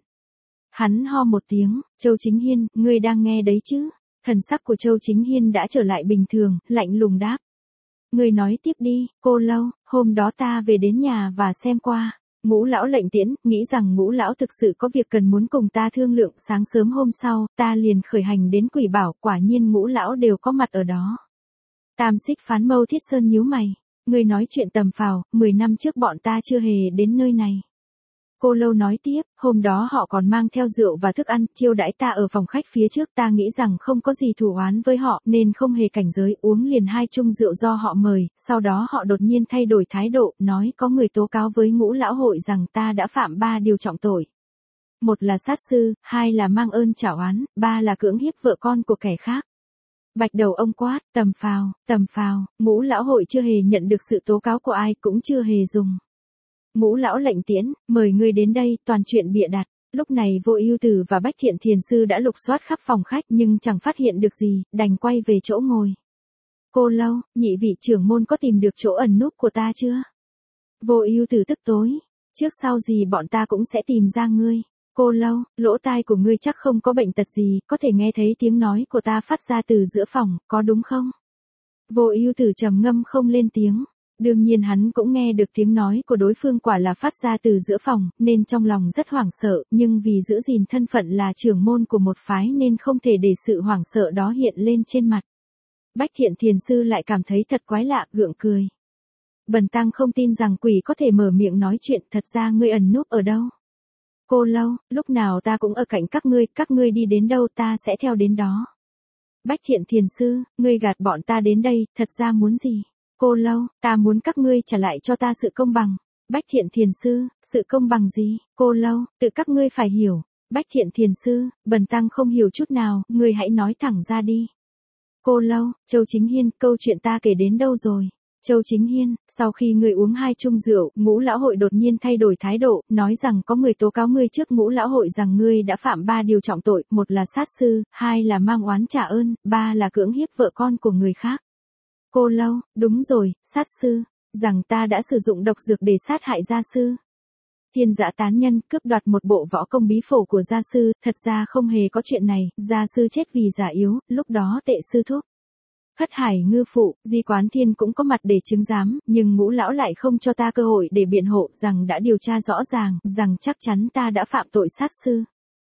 Hắn ho một tiếng, Châu Chính Hiên, ngươi đang nghe đấy chứ? Thần sắc của Châu Chính Hiên đã trở lại bình thường, lạnh lùng đáp. Ngươi nói tiếp đi. Cô Lâu, hôm đó ta về đến nhà và xem qua. Ngũ lão lệnh tiễn, nghĩ rằng Ngũ lão thực sự có việc cần muốn cùng ta thương lượng, sáng sớm hôm sau, ta liền khởi hành đến Quỷ Bảo, quả nhiên Ngũ lão đều có mặt ở đó. Tam Xích Phán Mâu Thiết Sơn nhíu mày, ngươi nói chuyện tầm phào, 10 năm trước bọn ta chưa hề đến nơi này. Cô Lâu nói tiếp, hôm đó họ còn mang theo rượu và thức ăn, chiêu đãi ta ở phòng khách phía trước, ta nghĩ rằng không có gì thù oán với họ, nên không hề cảnh giới, uống liền 2 chung rượu do họ mời, sau đó họ đột nhiên thay đổi thái độ, nói có người tố cáo với Ngũ lão hội rằng ta đã phạm 3 điều trọng tội. 1 là sát sư, 2 là mang ơn trả oán, 3 là cưỡng hiếp vợ con của kẻ khác. Bạch Đầu ông quát, tầm phào, Ngũ lão hội chưa hề nhận được sự tố cáo của ai, cũng chưa hề dùng. Ngũ lão lệnh tiễn, mời ngươi đến đây, toàn chuyện bịa đặt. Lúc này Vô Ưu Tử và Bách Thiện Thiền Sư đã lục soát khắp phòng khách nhưng chẳng phát hiện được gì, đành quay về chỗ ngồi. Cô Lâu, nhị vị trưởng môn có tìm được chỗ ẩn núp của ta chưa? Vô Ưu Tử tức tối, trước sau gì bọn ta cũng sẽ tìm ra ngươi. Cô Lâu, lỗ tai của ngươi chắc không có bệnh tật gì, có thể nghe thấy tiếng nói của ta phát ra từ giữa phòng, có đúng không? Vô Ưu Tử trầm ngâm không lên tiếng. Đương nhiên hắn cũng nghe được tiếng nói của đối phương quả là phát ra từ giữa phòng, nên trong lòng rất hoảng sợ, nhưng vì giữ gìn thân phận là trưởng môn của một phái nên không thể để sự hoảng sợ đó hiện lên trên mặt. Bách Thiện Thiền Sư lại cảm thấy thật quái lạ, gượng cười. Bần tăng không tin rằng quỷ có thể mở miệng nói chuyện, thật ra ngươi ẩn núp ở đâu? Cô Lâu, lúc nào ta cũng ở cạnh các ngươi đi đến đâu ta sẽ theo đến đó. Bách Thiện Thiền Sư, ngươi gạt bọn ta đến đây, thật ra muốn gì? Cô Lâu, ta muốn các ngươi trả lại cho ta sự công bằng. Bách Thiện Thiền Sư, sự công bằng gì? Cô Lâu, tự các ngươi phải hiểu. Bách Thiện Thiền Sư, bần tăng không hiểu chút nào, ngươi hãy nói thẳng ra đi. Cô Lâu, Châu Chính Hiên, câu chuyện ta kể đến đâu rồi? Châu Chính Hiên, sau khi ngươi uống 2 chung rượu, Ngũ lão hội đột nhiên thay đổi thái độ, nói rằng có người tố cáo ngươi trước Ngũ lão hội rằng ngươi đã phạm 3 điều trọng tội, 1 là sát sư, 2 là mang oán trả ơn, 3 là cưỡng hiếp vợ con của người khác. Cô Lâu, đúng rồi, sát sư, rằng ta đã sử dụng độc dược để sát hại gia sư. Thiên Dã tán nhân, cướp đoạt một bộ võ công bí phổ của gia sư, thật ra không hề có chuyện này, gia sư chết vì già yếu, lúc đó Tệ sư thúc. Hất Hải Ngư phụ, Di Quán Thiên cũng có mặt để chứng giám, nhưng Ngũ lão lại không cho ta cơ hội để biện hộ, rằng đã điều tra rõ ràng, rằng chắc chắn ta đã phạm tội sát sư.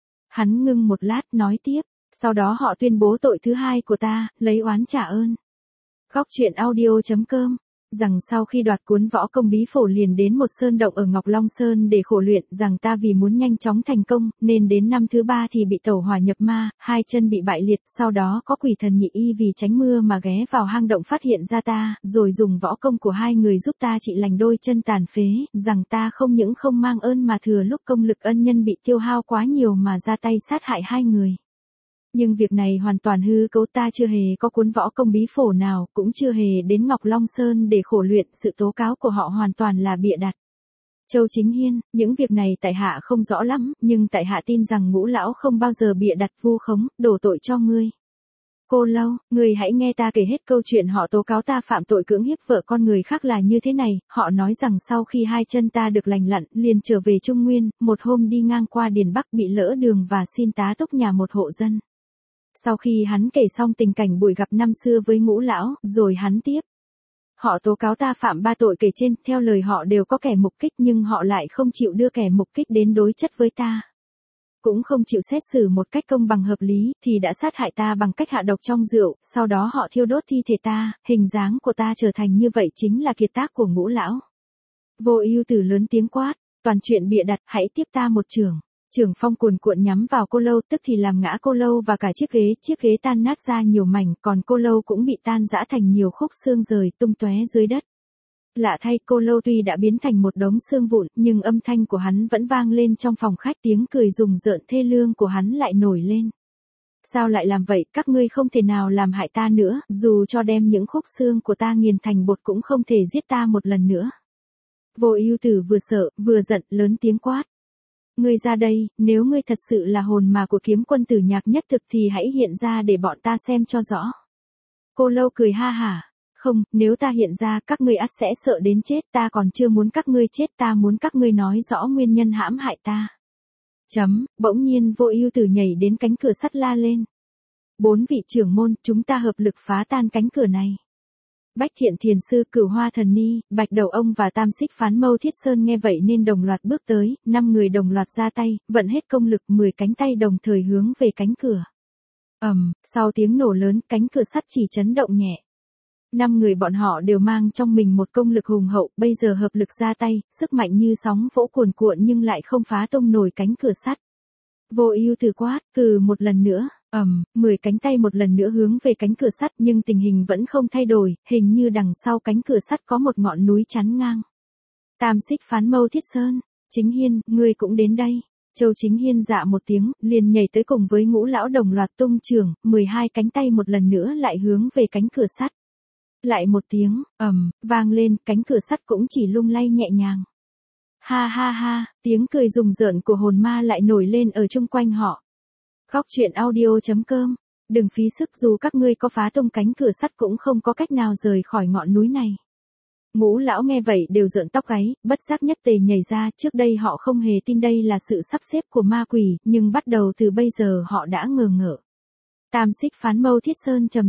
Hắn ngưng một lát, nói tiếp, sau đó họ tuyên bố tội thứ 2 của ta, lấy oán trả ơn. Góc truyện audio.com, rằng sau khi đoạt cuốn võ công bí phổ liền đến một sơn động ở Ngọc Long Sơn để khổ luyện, rằng ta vì muốn nhanh chóng thành công, nên đến năm thứ 3 thì bị tẩu hỏa nhập ma, 2 chân bị bại liệt, sau đó có quỷ thần nhị y vì tránh mưa mà ghé vào hang động phát hiện ra ta, rồi dùng võ công của 2 người giúp ta trị lành đôi chân tàn phế, rằng ta không những không mang ơn mà thừa lúc công lực ân nhân bị tiêu hao quá nhiều mà ra tay sát hại 2 người. Nhưng việc này hoàn toàn hư cấu, ta chưa hề có cuốn võ công bí phổ nào, cũng chưa hề đến Ngọc Long Sơn để khổ luyện, sự tố cáo của họ hoàn toàn là bịa đặt. Châu Chính Hiên, những việc này tại hạ không rõ lắm, nhưng tại hạ tin rằng Ngũ lão không bao giờ bịa đặt vu khống, đổ tội cho ngươi. Cô Lâu, ngươi hãy nghe ta kể hết câu chuyện họ tố cáo ta phạm tội cưỡng hiếp vợ con người khác là như thế này, họ nói rằng sau khi 2 chân ta được lành lặn, liền trở về Trung Nguyên, một hôm đi ngang qua Điền Bắc bị lỡ đường và xin tá túc nhà một hộ dân. Sau khi hắn kể xong tình cảnh buổi gặp năm xưa với Ngũ lão, rồi hắn tiếp. Họ tố cáo ta phạm 3 tội kể trên, theo lời họ đều có kẻ mục kích nhưng họ lại không chịu đưa kẻ mục kích đến đối chất với ta. Cũng không chịu xét xử một cách công bằng hợp lý, thì đã sát hại ta bằng cách hạ độc trong rượu, sau đó họ thiêu đốt thi thể ta, hình dáng của ta trở thành như vậy chính là kiệt tác của Ngũ lão. Vô Ưu Tử lớn tiếng quát, toàn chuyện bịa đặt, hãy tiếp ta một chưởng. Chưởng phong cuồn cuộn nhắm vào Cô Lâu, tức thì làm ngã Cô Lâu và cả chiếc ghế tan nát ra nhiều mảnh, còn Cô Lâu cũng bị tan rã thành nhiều khúc xương rời tung tóe dưới đất. Lạ thay, Cô Lâu tuy đã biến thành một đống xương vụn, nhưng âm thanh của hắn vẫn vang lên trong phòng khách, tiếng cười rùng rợn thê lương của hắn lại nổi lên. Sao lại làm vậy, các ngươi không thể nào làm hại ta nữa, dù cho đem những khúc xương của ta nghiền thành bột cũng không thể giết ta một lần nữa. Vô Ưu Tử vừa sợ, vừa giận, lớn tiếng quát. Ngươi ra đây, nếu ngươi thật sự là hồn mà của Kiếm Quân Tử Nhạc nhất thực thì hãy hiện ra để bọn ta xem cho rõ. Cô Lâu cười ha hả. Không, nếu ta hiện ra các ngươi ắt sẽ sợ đến chết, ta còn chưa muốn các ngươi chết, ta muốn các ngươi nói rõ nguyên nhân hãm hại ta. Bỗng nhiên Vô Ưu Tử nhảy đến cánh cửa sắt la lên. 4 vị trưởng môn, chúng ta hợp lực phá tan cánh cửa này. Bách Thiện Thiền Sư, Cửu Hoa Thần Ni, Bạch Đầu Ông và Tam Xích Phán Mâu Thiết Sơn nghe vậy nên đồng loạt bước tới, 5 người đồng loạt ra tay, vận hết công lực, 10 cánh tay đồng thời hướng về cánh cửa. Sau tiếng nổ lớn, cánh cửa sắt chỉ chấn động nhẹ. 5 người bọn họ đều mang trong mình một công lực hùng hậu, bây giờ hợp lực ra tay, sức mạnh như sóng vỗ cuồn cuộn nhưng lại không phá tung nổi cánh cửa sắt. Vô Ưu Tử quát, một lần nữa. 10 cánh tay một lần nữa hướng về cánh cửa sắt nhưng tình hình vẫn không thay đổi, hình như đằng sau cánh cửa sắt có một ngọn núi chắn ngang. Tam Xích Phán Mâu Thiết Sơn, Chính Hiên, ngươi cũng đến đây. Châu Chính Hiên dạ một tiếng, liền nhảy tới cùng với Ngũ lão đồng loạt tung chưởng, 12 cánh tay một lần nữa lại hướng về cánh cửa sắt. Lại một tiếng, vang lên, cánh cửa sắt cũng chỉ lung lay nhẹ nhàng. Ha ha ha, tiếng cười rùng rợn của hồn ma lại nổi lên ở chung quanh họ. Góc truyện audio.com, đừng phí sức, dù các ngươi có phá tung cánh cửa sắt cũng không có cách nào rời khỏi ngọn núi này. Ngũ lão nghe vậy đều rợn tóc gáy, bất giác nhất tề nhảy ra, trước đây họ không hề tin đây là sự sắp xếp của ma quỷ, nhưng bắt đầu từ bây giờ họ đã ngờ ngợ. Tam Xích Phán Mâu Thiết Sơn trầm giọng,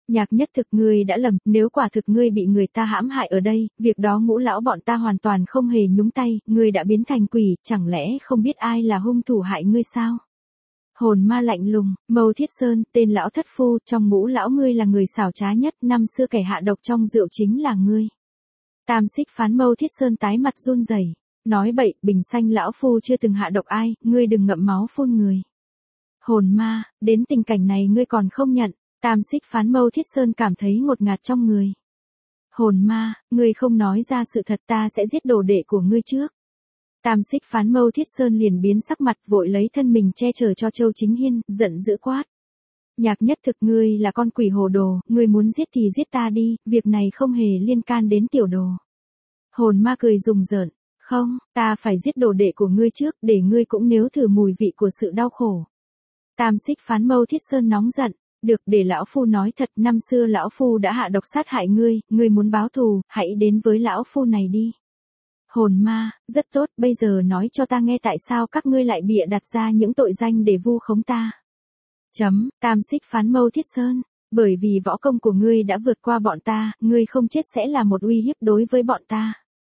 Nhạc Nhất Thực ngươi đã lầm, nếu quả thực ngươi bị người ta hãm hại ở đây, việc đó Ngũ lão bọn ta hoàn toàn không hề nhúng tay, ngươi đã biến thành quỷ, chẳng lẽ không biết ai là hung thủ hại ngươi sao? Hồn ma lạnh lùng, Mâu Thiết Sơn, tên lão thất phu, trong Ngũ lão ngươi là người xảo trá nhất, năm xưa kẻ hạ độc trong rượu chính là ngươi. Tam Xích Phán Mâu Thiết Sơn tái mặt run rẩy, nói bậy, Bình Xanh lão phu chưa từng hạ độc ai, ngươi đừng ngậm máu phun người. Hồn ma, đến tình cảnh này ngươi còn không nhận. Tam Xích Phán Mâu Thiết Sơn cảm thấy ngột ngạt trong người. Hồn ma, ngươi không nói ra sự thật ta sẽ giết đồ đệ của ngươi trước. Tam Xích Phán Mâu Thiết Sơn liền biến sắc mặt vội lấy thân mình che chở cho Châu Chính Hiên, giận dữ quát. Nhạc Nhất Thực ngươi là con quỷ hồ đồ, ngươi muốn giết thì giết ta đi, việc này không hề liên can đến tiểu đồ. Hồn ma cười rùng rợn, không, ta phải giết đồ đệ của ngươi trước để ngươi cũng nếm thử mùi vị của sự đau khổ. Tam Xích Phán Mâu Thiết Sơn nóng giận. Được, để lão phu nói thật, năm xưa lão phu đã hạ độc sát hại ngươi muốn báo thù, hãy đến với lão phu này đi. Hồn ma, rất tốt, bây giờ nói cho ta nghe tại sao các ngươi lại bịa đặt ra những tội danh để vu khống ta. Tam Xích Phán Mâu Thiết Sơn, bởi vì võ công của ngươi đã vượt qua bọn ta, ngươi không chết sẽ là một uy hiếp đối với bọn ta.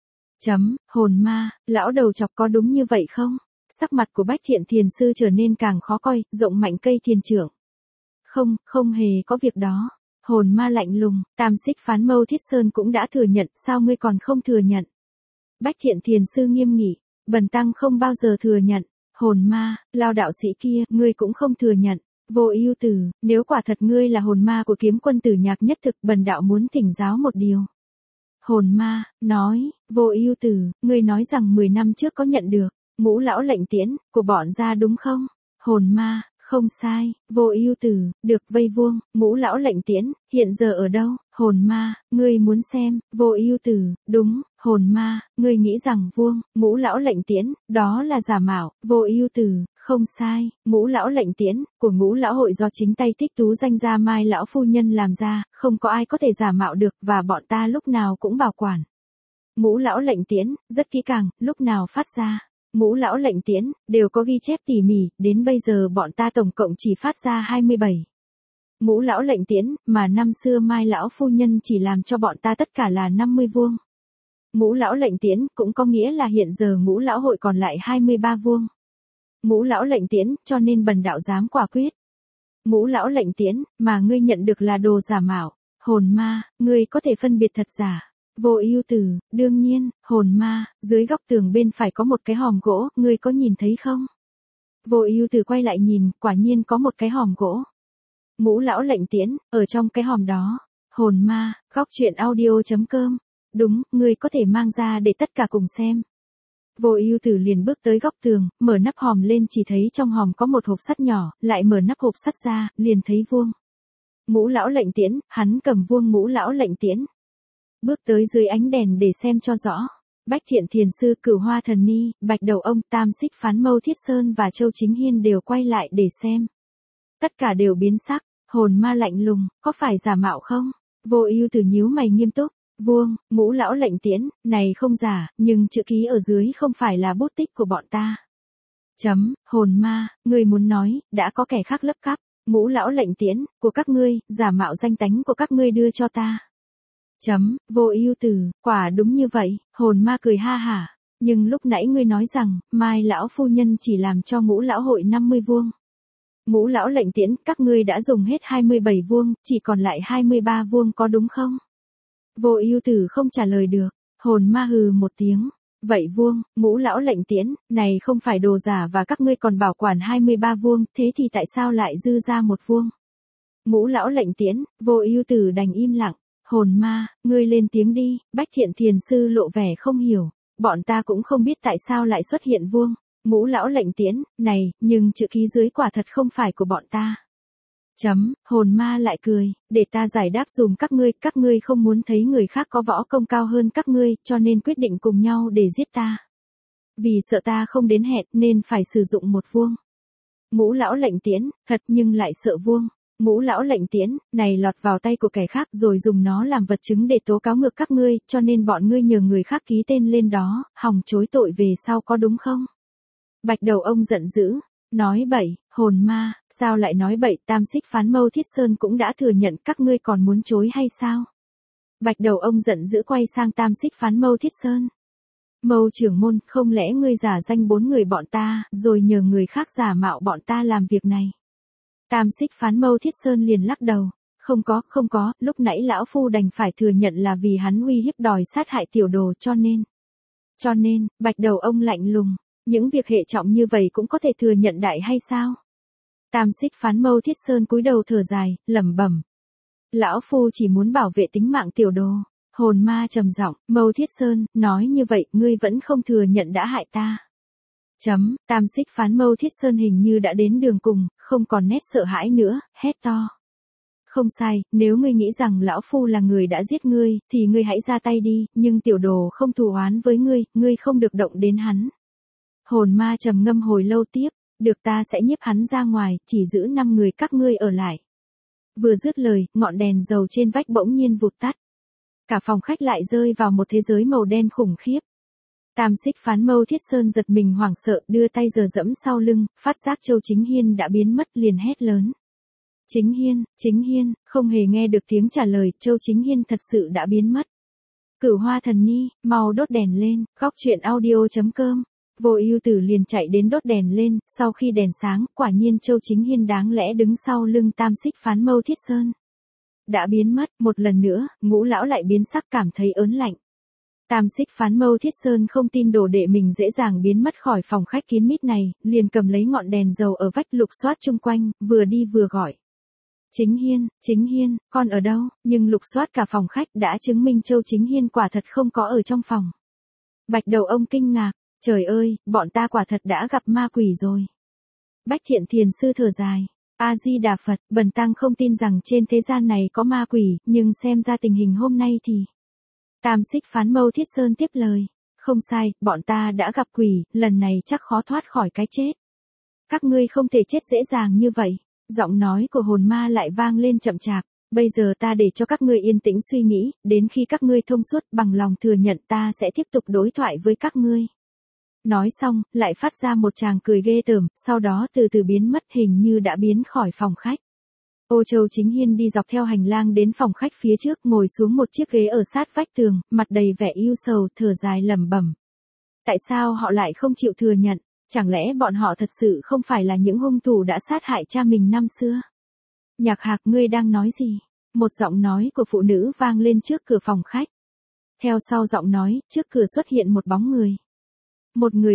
Hồn ma, lão đầu chọc có đúng như vậy không? Sắc mặt của Bách Thiện Thiền Sư trở nên càng khó coi, rộng mạnh cây thiền trưởng. Không hề có việc đó. Hồn ma lạnh lùng, Tam Xích Phán Mâu Thiết Sơn cũng đã thừa nhận, sao ngươi còn không thừa nhận? Bách Thiện Thiền Sư nghiêm nghị, bần tăng không bao giờ thừa nhận. Hồn ma, lao đạo sĩ kia, ngươi cũng không thừa nhận. Vô Ưu Tử, nếu quả thật ngươi là hồn ma của Kiếm Quân tử Nhạc Nhất Thực, bần đạo muốn thỉnh giáo một điều. Hồn ma, nói, Vô Ưu Tử, ngươi nói rằng 10 năm trước có nhận được Ngũ lão lệnh tiễn của bọn gia đúng không? Hồn ma, không sai, Vô Ưu Tử, được vây vuông, Ngũ lão lệnh tiễn, hiện giờ ở đâu? Hồn ma, ngươi muốn xem, Vô Ưu Tử, đúng, hồn ma, ngươi nghĩ rằng vuông, Ngũ lão lệnh tiễn, đó là giả mạo, Vô Ưu Tử, không sai, Ngũ lão lệnh tiễn, của Ngũ lão hội do chính tay Tích Tú danh gia Mai lão phu nhân làm ra, không có ai có thể giả mạo được và bọn ta lúc nào cũng bảo quản. Ngũ lão lệnh tiễn, rất kỹ càng, lúc nào phát ra. Ngũ lão lệnh tiễn, đều có ghi chép tỉ mỉ, đến bây giờ bọn ta tổng cộng chỉ phát ra 27. Ngũ lão lệnh tiễn, mà năm xưa Mai lão phu nhân chỉ làm cho bọn ta tất cả là 50 vuông. Ngũ lão lệnh tiễn, cũng có nghĩa là hiện giờ Ngũ lão hội còn lại 23 vuông. Ngũ lão lệnh tiễn, cho nên bần đạo dám quả quyết. Ngũ lão lệnh tiễn, mà ngươi nhận được là đồ giả mạo. Hồn ma, ngươi có thể phân biệt thật giả. Vô Ưu Tử, đương nhiên, hồn ma, dưới góc tường bên phải có một cái hòm gỗ, ngươi có nhìn thấy không? Vô Ưu Tử quay lại nhìn, quả nhiên có một cái hòm gỗ. Ngũ lão lệnh tiễn, ở trong cái hòm đó. Hồn ma, góc truyện audio.com. Đúng, ngươi có thể mang ra để tất cả cùng xem. Vô Ưu Tử liền bước tới góc tường, mở nắp hòm lên chỉ thấy trong hòm có một hộp sắt nhỏ, lại mở nắp hộp sắt ra, liền thấy vuông. Ngũ lão lệnh tiễn, hắn cầm vuông Ngũ lão lệnh tiễn. Bước tới dưới ánh đèn để xem cho rõ. Bách Thiện Thiền Sư, Cửu Hoa Thần Ni, Bạch Đầu Ông, Tam Xích Phán Mâu Thiết Sơn và Châu Chính Hiên đều quay lại để xem. Tất cả đều biến sắc, hồn ma lạnh lùng, có phải giả mạo không? Vô Ưu Tử nhíu mày nghiêm túc, vuông, Ngũ lão lệnh tiễn, này không giả, nhưng chữ ký ở dưới không phải là bút tích của bọn ta. Hồn ma, ngươi muốn nói, đã có kẻ khác lấp cắp, Ngũ lão lệnh tiễn, của các ngươi, giả mạo danh tánh của các ngươi đưa cho ta. Vô Ưu Tử, quả đúng như vậy, hồn ma cười ha hả, nhưng lúc nãy ngươi nói rằng, Mai lão phu nhân chỉ làm cho Ngũ lão hội 50 vuông. Ngũ lão lệnh tiễn, các ngươi đã dùng hết 27 vuông, chỉ còn lại 23 vuông có đúng không? Vô Ưu Tử không trả lời được, hồn ma hừ một tiếng, vậy vuông, Ngũ lão lệnh tiễn, này không phải đồ giả và các ngươi còn bảo quản 23 vuông, thế thì tại sao lại dư ra một vuông? Ngũ lão lệnh tiễn, Vô Ưu Tử đành im lặng. Hồn ma, ngươi lên tiếng đi, Bách Thiện Thiền Sư lộ vẻ không hiểu, bọn ta cũng không biết tại sao lại xuất hiện vuông. Ngũ lão lệnh tiễn, này, nhưng chữ ký dưới quả thật không phải của bọn ta. Hồn ma lại cười, để ta giải đáp dùm các ngươi không muốn thấy người khác có võ công cao hơn các ngươi, cho nên quyết định cùng nhau để giết ta. Vì sợ ta không đến hẹn nên phải sử dụng một vuông. Ngũ lão lệnh tiễn, thật nhưng lại sợ vuông. Ngũ lão lệnh tiễn, này lọt vào tay của kẻ khác rồi dùng nó làm vật chứng để tố cáo ngược các ngươi, cho nên bọn ngươi nhờ người khác ký tên lên đó, hòng chối tội về sau có đúng không? Bạch Đầu Ông giận dữ, Nói bậy, hồn ma, sao lại nói bậy, Tam Xích Phán Mâu Thiết Sơn cũng đã thừa nhận, các ngươi còn muốn chối hay sao? Bạch đầu ông giận dữ quay sang Tam Xích Phán Mâu Thiết Sơn. Mâu trưởng môn, không lẽ ngươi giả danh 4 người bọn ta, rồi nhờ người khác giả mạo bọn ta làm việc này? Tam Xích Phán Mâu Thiết Sơn liền lắc đầu. Không có, lúc nãy lão phu đành phải thừa nhận là vì hắn uy hiếp đòi sát hại tiểu đồ cho nên, bạch đầu ông lạnh lùng, những việc hệ trọng như vậy cũng có thể thừa nhận đại hay sao? Tam Xích Phán Mâu Thiết Sơn cúi đầu thở dài, lẩm bẩm. Lão phu chỉ muốn bảo vệ tính mạng tiểu đồ. Hồn ma trầm giọng, Mâu Thiết Sơn, nói như vậy, ngươi vẫn không thừa nhận đã hại ta. Tam Xích Phán Mâu Thiết Sơn hình như đã đến đường cùng, không còn nét sợ hãi nữa, hét to. Không sai, nếu ngươi nghĩ rằng lão phu là người đã giết ngươi, thì ngươi hãy ra tay đi, nhưng tiểu đồ không thù oán với ngươi không được động đến hắn. Hồn ma trầm ngâm hồi lâu tiếp, được ta sẽ nhiếp hắn ra ngoài, chỉ giữ 5 người các ngươi ở lại. Vừa dứt lời, ngọn đèn dầu trên vách bỗng nhiên vụt tắt. Cả phòng khách lại rơi vào một thế giới màu đen khủng khiếp. Tam Xích Phán Mâu Thiết Sơn giật mình hoảng sợ, đưa tay giở giẫm sau lưng, phát giác Châu Chính Hiên đã biến mất, liền hét lớn. Chính Hiên, không hề nghe được tiếng trả lời, Châu Chính Hiên thật sự đã biến mất. Cửu Hoa Thần Ni, mau đốt đèn lên, góc truyện audio.com. Vô Ưu Tử liền chạy đến đốt đèn lên, sau khi đèn sáng, quả nhiên Châu Chính Hiên đáng lẽ đứng sau lưng Tam Xích Phán Mâu Thiết Sơn. Đã biến mất, một lần nữa, Ngũ lão lại biến sắc cảm thấy ớn lạnh. Tam Xích Phán Mâu Thiết Sơn không tin đồ đệ mình dễ dàng biến mất khỏi phòng khách kín mít này, liền cầm lấy ngọn đèn dầu ở vách lục soát chung quanh, vừa đi vừa gọi. Chính Hiên, con ở đâu? Nhưng lục soát cả phòng khách đã chứng minh Châu Chính Hiên quả thật không có ở trong phòng. Bạch đầu ông kinh ngạc, trời ơi, bọn ta quả thật đã gặp ma quỷ rồi. Bách Thiện Thiền Sư thở dài. A-di-đà Phật, bần tăng không tin rằng trên thế gian này có ma quỷ, nhưng xem ra tình hình hôm nay thì... Tam Xích Phán Mâu Thiết Sơn tiếp lời. Không sai, bọn ta đã gặp quỷ, lần này chắc khó thoát khỏi cái chết. Các ngươi không thể chết dễ dàng như vậy. Giọng nói của hồn ma lại vang lên chậm chạp. Bây giờ ta để cho các ngươi yên tĩnh suy nghĩ, đến khi các ngươi thông suốt bằng lòng thừa nhận ta sẽ tiếp tục đối thoại với các ngươi. Nói xong, lại phát ra một tràng cười ghê tởm, sau đó từ từ biến mất hình như đã biến khỏi phòng khách. Ô Châu Chính Hiên đi dọc theo hành lang đến phòng khách phía trước, ngồi xuống một chiếc ghế ở sát vách tường, mặt đầy vẻ ưu sầu, thở dài lẩm bẩm. Tại sao họ lại không chịu thừa nhận? Chẳng lẽ bọn họ thật sự không phải là những hung thủ đã sát hại cha mình năm xưa? Nhạc Hạc, ngươi đang nói gì? Một giọng nói của phụ nữ vang lên trước cửa phòng khách. Theo sau giọng nói, trước cửa xuất hiện một bóng người. Một người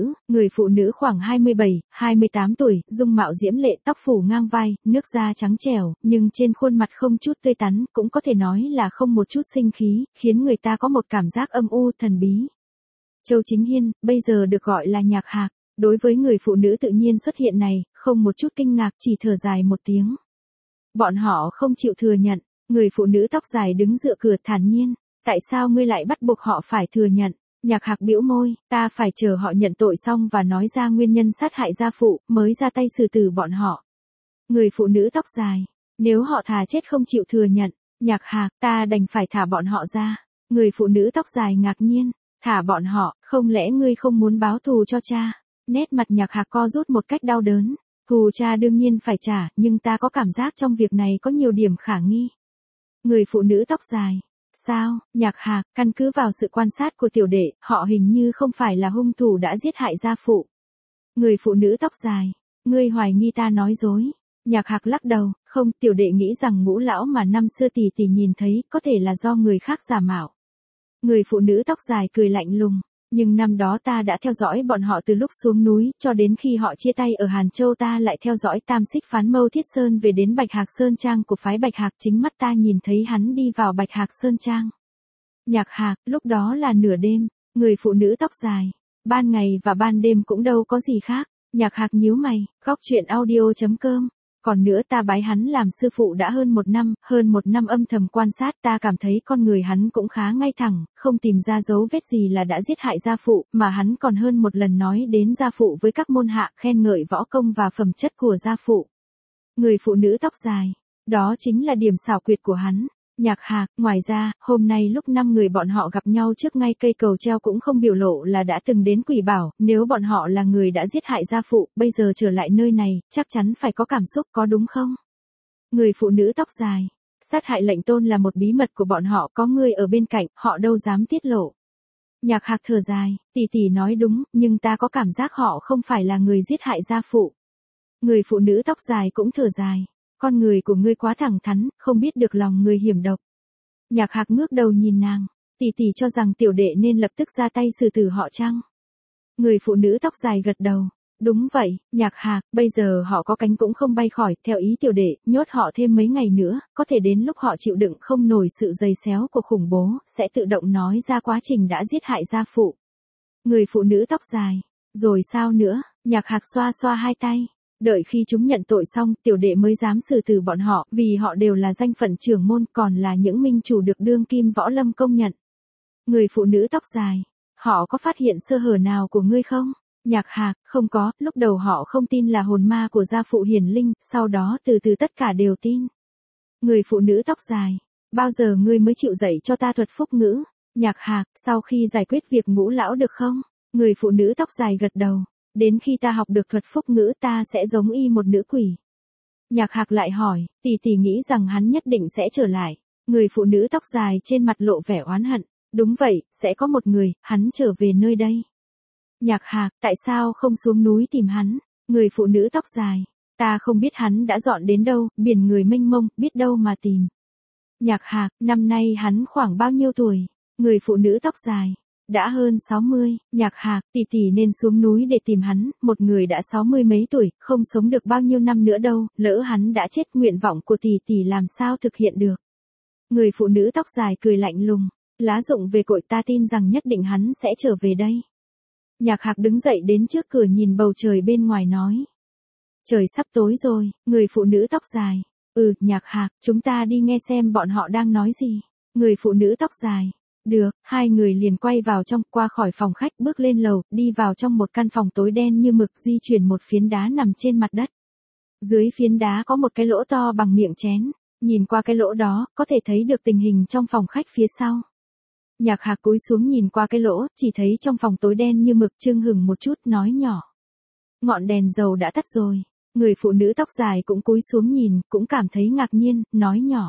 phụ nữ khoảng 27, 28 tuổi, dung mạo diễm lệ, tóc phủ ngang vai, nước da trắng trẻo, nhưng trên khuôn mặt không chút tươi tắn, cũng có thể nói là không một chút sinh khí, khiến người ta có một cảm giác âm u, thần bí. Châu Chính Hiên, bây giờ được gọi là Nhạc Hạc, đối với người phụ nữ tự nhiên xuất hiện này, không một chút kinh ngạc, chỉ thở dài một tiếng. Bọn họ không chịu thừa nhận, người phụ nữ tóc dài đứng dựa cửa thản nhiên, tại sao ngươi lại bắt buộc họ phải thừa nhận? Nhạc Hạc bĩu môi, ta phải chờ họ nhận tội xong và nói ra nguyên nhân sát hại gia phụ, mới ra tay xử tử bọn họ. Người phụ nữ tóc dài, nếu họ thà chết không chịu thừa nhận, Nhạc Hạc, ta đành phải thả bọn họ ra. Người phụ nữ tóc dài ngạc nhiên, thả bọn họ, không lẽ ngươi không muốn báo thù cho cha? Nét mặt Nhạc Hạc co rút một cách đau đớn. Thù cha đương nhiên phải trả, nhưng ta có cảm giác trong việc này có nhiều điểm khả nghi. Người phụ nữ tóc dài. Sao, Nhạc Hạc, căn cứ vào sự quan sát của tiểu đệ, họ hình như không phải là hung thủ đã giết hại gia phụ. Người phụ nữ tóc dài. Ngươi hoài nghi ta nói dối. Nhạc Hạc lắc đầu, không, tiểu đệ nghĩ rằng Ngũ lão mà năm xưa tỷ tỷ nhìn thấy, có thể là do người khác giả mạo. Người phụ nữ tóc dài cười lạnh lùng. Nhưng năm đó ta đã theo dõi bọn họ từ lúc xuống núi, cho đến khi họ chia tay ở Hàn Châu ta lại theo dõi Tam Xích Phán Mâu Thiết Sơn về đến Bạch Hạc Sơn Trang của phái Bạch Hạc, chính mắt ta nhìn thấy hắn đi vào Bạch Hạc Sơn Trang. Nhạc Hạc, lúc đó là nửa đêm, người phụ nữ tóc dài. Ban ngày và ban đêm cũng đâu có gì khác. Nhạc Hạc nhíu mày, góc truyện audio.com. Còn nữa ta bái hắn làm sư phụ đã hơn một năm âm thầm quan sát ta cảm thấy con người hắn cũng khá ngay thẳng, không tìm ra dấu vết gì là đã giết hại gia phụ, mà hắn còn hơn một lần nói đến gia phụ với các môn hạ, khen ngợi võ công và phẩm chất của gia phụ. Người phụ nữ tóc dài, đó chính là điểm xảo quyệt của hắn. Nhạc Hạc, ngoài ra, hôm nay lúc 5 người bọn họ gặp nhau trước ngay cây cầu treo cũng không biểu lộ là đã từng đến Quỷ Bảo, nếu bọn họ là người đã giết hại gia phụ, bây giờ trở lại nơi này, chắc chắn phải có cảm xúc có đúng không? Người phụ nữ tóc dài, sát hại lệnh tôn là một bí mật của bọn họ, có người ở bên cạnh, họ đâu dám tiết lộ. Nhạc Hạc thở dài, tỷ tỷ nói đúng, nhưng ta có cảm giác họ không phải là người giết hại gia phụ. Người phụ nữ tóc dài cũng thở dài. Con người của ngươi quá thẳng thắn, không biết được lòng người hiểm độc. Nhạc Hạc ngước đầu nhìn nàng, tỷ tỷ cho rằng tiểu đệ nên lập tức ra tay xử tử họ chăng? Người phụ nữ tóc dài gật đầu. Đúng vậy, Nhạc Hạc, bây giờ họ có cánh cũng không bay khỏi, theo ý tiểu đệ, nhốt họ thêm mấy ngày nữa, có thể đến lúc họ chịu đựng không nổi sự giày xéo của khủng bố, sẽ tự động nói ra quá trình đã giết hại gia phụ. Người phụ nữ tóc dài, rồi sao nữa? Nhạc Hạc xoa xoa hai tay. Đợi khi chúng nhận tội xong, tiểu đệ mới dám xử tử bọn họ, vì họ đều là danh phận trưởng môn, còn là những minh chủ được đương kim võ lâm công nhận. Người phụ nữ tóc dài, họ có phát hiện sơ hở nào của ngươi không? Nhạc Hạc, không có, lúc đầu họ không tin là hồn ma của gia phụ hiển linh, sau đó từ từ tất cả đều tin. Người phụ nữ tóc dài, bao giờ ngươi mới chịu dạy cho ta thuật phúc ngữ? Nhạc Hạc, sau khi giải quyết việc Ngũ lão được không? Người phụ nữ tóc dài gật đầu. Đến khi ta học được thuật phúc ngữ ta sẽ giống y một nữ quỷ. Nhạc Hạc lại hỏi, tỷ tỷ nghĩ rằng hắn nhất định sẽ trở lại. Người phụ nữ tóc dài trên mặt lộ vẻ oán hận. Đúng vậy, sẽ có một người, hắn trở về nơi đây. Nhạc Hạc, tại sao không xuống núi tìm hắn? Người phụ nữ tóc dài, ta không biết hắn đã dọn đến đâu, biển người mênh mông, biết đâu mà tìm. Nhạc Hạc, năm nay hắn khoảng bao nhiêu tuổi? Người phụ nữ tóc dài, đã hơn 60, Nhạc Hạc, tỷ tỷ nên xuống núi để tìm hắn, một người đã 60 mấy tuổi, không sống được bao nhiêu năm nữa đâu, lỡ hắn đã chết nguyện vọng của tỷ tỷ làm sao thực hiện được. Người phụ nữ tóc dài cười lạnh lùng, lá rụng về cội ta tin rằng nhất định hắn sẽ trở về đây. Nhạc Hạc đứng dậy đến trước cửa nhìn bầu trời bên ngoài nói. Trời sắp tối rồi, người phụ nữ tóc dài, Nhạc Hạc, chúng ta đi nghe xem bọn họ đang nói gì. Người phụ nữ tóc dài. Được, hai người liền quay vào trong, qua khỏi phòng khách bước lên lầu, đi vào trong một căn phòng tối đen như mực, di chuyển một phiến đá nằm trên mặt đất. Dưới phiến đá có một cái lỗ to bằng miệng chén, nhìn qua cái lỗ đó, có thể thấy được tình hình trong phòng khách phía sau. Nhạc Hạc cúi xuống nhìn qua cái lỗ, chỉ thấy trong phòng tối đen như mực, chưng hửng một chút, nói nhỏ. Ngọn đèn dầu đã tắt rồi. Người phụ nữ tóc dài cũng cúi xuống nhìn, cũng cảm thấy ngạc nhiên, nói nhỏ.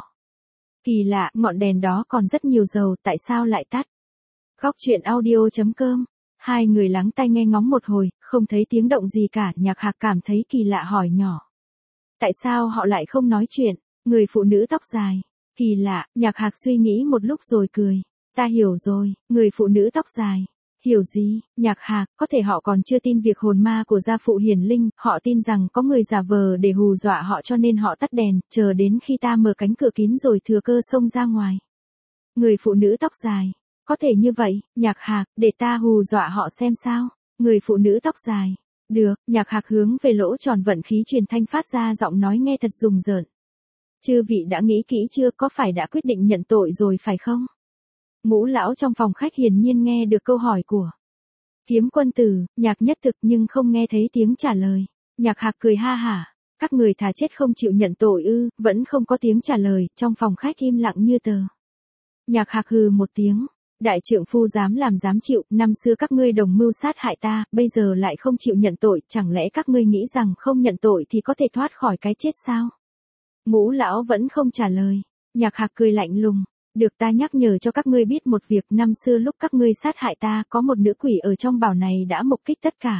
Kỳ lạ, ngọn đèn đó còn rất nhiều dầu, tại sao lại tắt? Góc truyện audio.com. Hai người lắng tai nghe ngóng một hồi, không thấy tiếng động gì cả, Nhạc Hạc cảm thấy kỳ lạ hỏi nhỏ. Tại sao họ lại không nói chuyện? Người phụ nữ tóc dài. Kỳ lạ, Nhạc Hạc suy nghĩ một lúc rồi cười. Ta hiểu rồi, người phụ nữ tóc dài. Hiểu gì? Nhạc Hạc, có thể họ còn chưa tin việc hồn ma của gia phụ hiển linh, họ tin rằng có người giả vờ để hù dọa họ cho nên họ tắt đèn, chờ đến khi ta mở cánh cửa kín rồi thừa cơ xông ra ngoài. Người phụ nữ tóc dài. Có thể như vậy, Nhạc Hạc, để ta hù dọa họ xem sao. Người phụ nữ tóc dài. Được, Nhạc Hạc hướng về lỗ tròn vận khí truyền thanh phát ra giọng nói nghe thật rùng rợn. Chư vị đã nghĩ kỹ chưa, có phải đã quyết định nhận tội rồi phải không? Ngũ lão trong phòng khách hiển nhiên nghe được câu hỏi của Kiếm Quân Tử, Nhạc Nhất Thực nhưng không nghe thấy tiếng trả lời. Nhạc Hạc cười ha hả, các người thà chết không chịu nhận tội ư? Vẫn không có tiếng trả lời, trong phòng khách im lặng như tờ. Nhạc Hạc hừ một tiếng, đại trượng phu dám làm dám chịu, năm xưa các ngươi đồng mưu sát hại ta, bây giờ lại không chịu nhận tội, chẳng lẽ các ngươi nghĩ rằng không nhận tội thì có thể thoát khỏi cái chết sao? Ngũ lão vẫn không trả lời. Nhạc Hạc cười lạnh lùng. Được, ta nhắc nhở cho các ngươi biết một việc, năm xưa lúc các ngươi sát hại ta, có một nữ quỷ ở trong bảo này đã mục kích tất cả.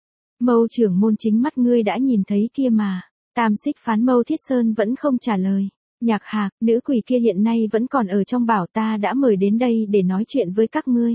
Mâu trưởng môn chính mắt ngươi đã nhìn thấy kia mà. Tam Xích Phán Mâu Thiết Sơn vẫn không trả lời. Nhạc Hạc, nữ quỷ kia hiện nay vẫn còn ở trong bảo, ta đã mời đến đây để nói chuyện với các ngươi.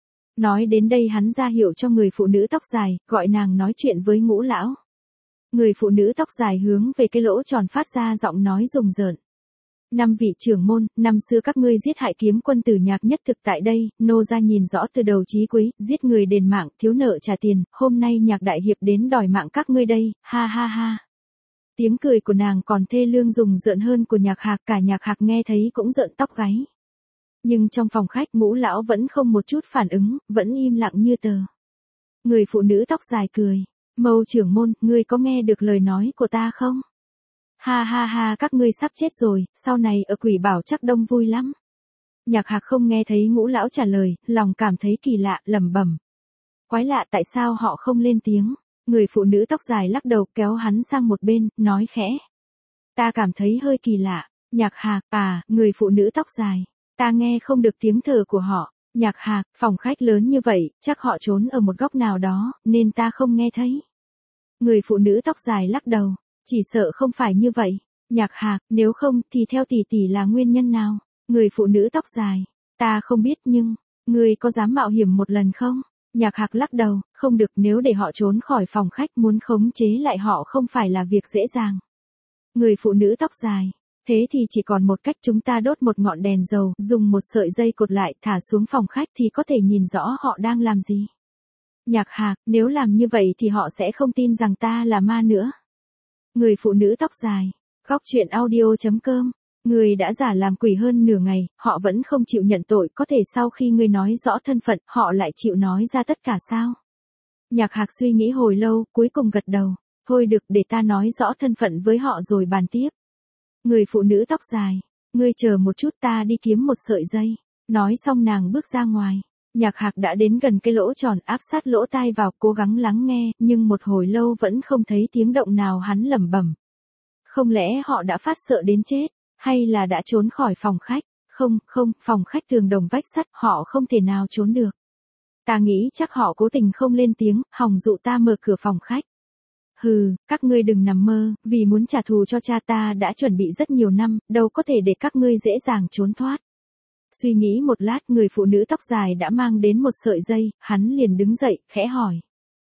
Nói đến đây hắn ra hiệu cho người phụ nữ tóc dài, gọi nàng nói chuyện với Ngũ lão. Người phụ nữ tóc dài hướng về cái lỗ tròn phát ra giọng nói rùng rợn. Năm vị trưởng môn, năm xưa các ngươi giết hại Kiếm Quân Tử Nhạc Nhất Thực tại đây, nô gia nhìn rõ từ đầu chí cuối, giết người đền mạng, thiếu nợ trả tiền, hôm nay Nhạc đại hiệp đến đòi mạng các ngươi đây, ha ha ha. Tiếng cười của nàng còn thê lương rùng rợn hơn của Nhạc Hạc, cả Nhạc Hạc nghe thấy cũng rợn tóc gáy. Nhưng trong phòng khách Ngũ lão vẫn không một chút phản ứng, vẫn im lặng như tờ. Người phụ nữ tóc dài cười, Mâu trưởng môn, ngươi có nghe được lời nói của ta không? Ha ha ha, các ngươi sắp chết rồi, sau này ở Quỷ Bảo chắc đông vui lắm. Nhạc Hạc không nghe thấy Ngũ lão trả lời, lòng cảm thấy kỳ lạ, lẩm bẩm. Quái lạ, tại sao họ không lên tiếng? Người phụ nữ tóc dài lắc đầu, kéo hắn sang một bên, nói khẽ. Ta cảm thấy hơi kỳ lạ. Nhạc Hạc, người phụ nữ tóc dài. Ta nghe không được tiếng thở của họ. Nhạc Hạc, phòng khách lớn như vậy, chắc họ trốn ở một góc nào đó, nên ta không nghe thấy. Người phụ nữ tóc dài lắc đầu. Chỉ sợ không phải như vậy. Nhạc Hạc, nếu không thì theo tỷ tỷ là nguyên nhân nào? Người phụ nữ tóc dài. Ta không biết nhưng, ngươi có dám mạo hiểm một lần không? Nhạc Hạc lắc đầu, không được, nếu để họ trốn khỏi phòng khách muốn khống chế lại họ không phải là việc dễ dàng. Người phụ nữ tóc dài. Thế thì chỉ còn một cách, chúng ta đốt một ngọn đèn dầu, dùng một sợi dây cột lại, thả xuống phòng khách thì có thể nhìn rõ họ đang làm gì. Nhạc Hạc, nếu làm như vậy thì họ sẽ không tin rằng ta là ma nữa. Người phụ nữ tóc dài. Góc truyện audio.com. Người đã giả làm quỷ hơn nửa ngày, họ vẫn không chịu nhận tội, có thể sau khi ngươi nói rõ thân phận, họ lại chịu nói ra tất cả sao? Nhạc Hạc suy nghĩ hồi lâu, cuối cùng gật đầu. Thôi được, để ta nói rõ thân phận với họ rồi bàn tiếp. Người phụ nữ tóc dài. Ngươi chờ một chút, ta đi kiếm một sợi dây. Nói xong nàng bước ra ngoài. Nhạc Hạc đã đến gần cái lỗ tròn, áp sát lỗ tai vào, cố gắng lắng nghe, nhưng một hồi lâu vẫn không thấy tiếng động nào. Hắn lẩm bẩm. Không lẽ họ đã phát sợ đến chết, hay là đã trốn khỏi phòng khách? Không, phòng khách tường đồng vách sắt, họ không thể nào trốn được. Ta nghĩ chắc họ cố tình không lên tiếng, hòng dụ ta mở cửa phòng khách. Hừ, các ngươi đừng nằm mơ, vì muốn trả thù cho cha ta đã chuẩn bị rất nhiều năm, đâu có thể để các ngươi dễ dàng trốn thoát. Suy nghĩ một lát, người phụ nữ tóc dài đã mang đến một sợi dây, hắn liền đứng dậy, khẽ hỏi.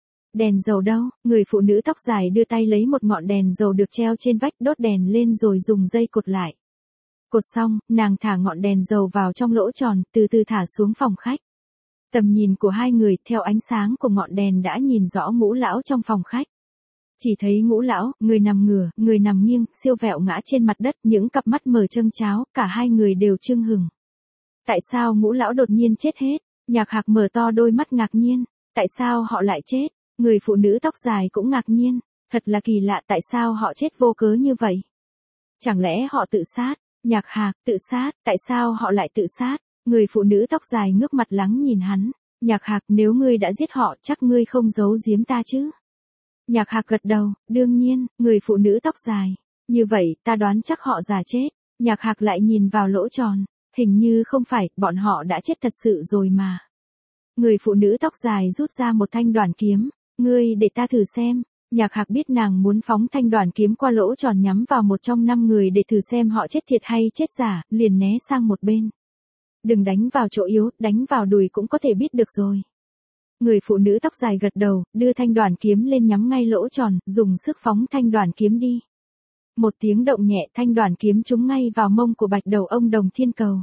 Đèn dầu đâu? Người phụ nữ tóc dài đưa tay lấy một ngọn đèn dầu được treo trên vách, đốt đèn lên rồi dùng dây cột lại. Cột xong, nàng thả ngọn đèn dầu vào trong lỗ tròn, từ từ thả xuống phòng khách. Tầm nhìn của hai người, theo ánh sáng của ngọn đèn đã nhìn rõ Ngũ lão trong phòng khách. Chỉ thấy Ngũ lão, người nằm ngửa, người nằm nghiêng, siêu vẹo ngã trên mặt đất, những cặp mắt mở trâng tráo, cả hai người đều chưng hửng. Tại sao Ngũ lão đột nhiên chết hết? Nhạc Hạc mở to đôi mắt ngạc nhiên. Tại sao họ lại chết? Người phụ nữ tóc dài cũng ngạc nhiên. Thật là kỳ lạ, tại sao họ chết vô cớ như vậy? Chẳng lẽ họ tự sát? Nhạc Hạc, tự sát, tại sao họ lại tự sát? Người phụ nữ tóc dài ngước mặt lắng nhìn hắn. Nhạc Hạc, nếu ngươi đã giết họ, chắc ngươi không giấu giếm ta chứ? Nhạc Hạc gật đầu, đương nhiên. Người phụ nữ tóc dài. Như vậy, ta đoán chắc họ già chết. Nhạc Hạc lại nhìn vào lỗ tròn. Hình như không phải, bọn họ đã chết thật sự rồi mà. Người phụ nữ tóc dài rút ra một thanh đoản kiếm. Ngươi để ta thử xem. Nhạc Hạc biết nàng muốn phóng thanh đoản kiếm qua lỗ tròn nhắm vào một trong 5 người để thử xem họ chết thiệt hay chết giả, liền né sang một bên. Đừng đánh vào chỗ yếu, đánh vào đùi cũng có thể biết được rồi. Người phụ nữ tóc dài gật đầu, đưa thanh đoản kiếm lên nhắm ngay lỗ tròn, dùng sức phóng thanh đoản kiếm đi. Một tiếng động nhẹ, thanh đoản kiếm trúng ngay vào mông của Bạch Đầu Ông Đồng Thiên Cầu.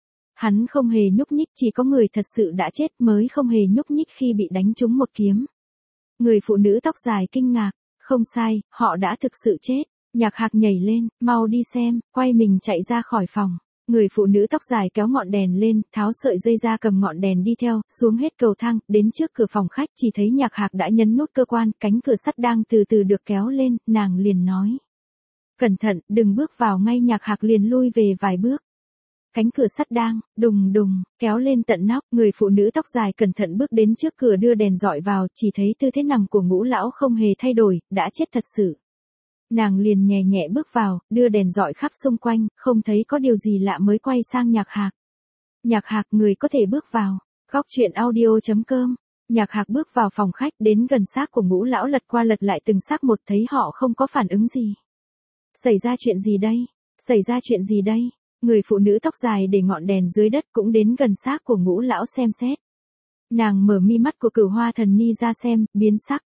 Hắn không hề nhúc nhích, chỉ có người thật sự đã chết mới không hề nhúc nhích khi bị đánh trúng một kiếm. Người phụ nữ tóc dài kinh ngạc, không sai, họ đã thực sự chết. Nhạc Hạc nhảy lên, mau đi xem, quay mình chạy ra khỏi phòng. Người phụ nữ tóc dài kéo ngọn đèn lên, tháo sợi dây ra, cầm ngọn đèn đi theo, xuống hết cầu thang, đến trước cửa phòng khách, chỉ thấy Nhạc Hạc đã nhấn nút cơ quan, cánh cửa sắt đang từ từ được kéo lên, nàng liền nói. Cẩn thận, đừng bước vào ngay. Nhạc Hạc liền lui về vài bước. Cánh cửa sắt đang, đùng đùng, kéo lên tận nóc, người phụ nữ tóc dài cẩn thận bước đến trước cửa đưa đèn dọi vào, chỉ thấy tư thế nằm của Ngũ lão không hề thay đổi, đã chết thật sự. Nàng liền nhẹ nhẹ bước vào, đưa đèn dọi khắp xung quanh, không thấy có điều gì lạ mới quay sang Nhạc Hạc. Nhạc Hạc, người có thể bước vào. Góc truyện audio.com. Nhạc Hạc bước vào phòng khách, đến gần xác của Ngũ lão, lật qua lật lại từng xác một, thấy họ không có phản ứng gì. Xảy ra chuyện gì đây? Xảy ra chuyện gì đây? Người phụ nữ tóc dài để ngọn đèn dưới đất cũng đến gần xác của Ngũ lão xem xét. Nàng mở mi mắt của Cửu Hoa Thần Ni ra xem, biến sắc.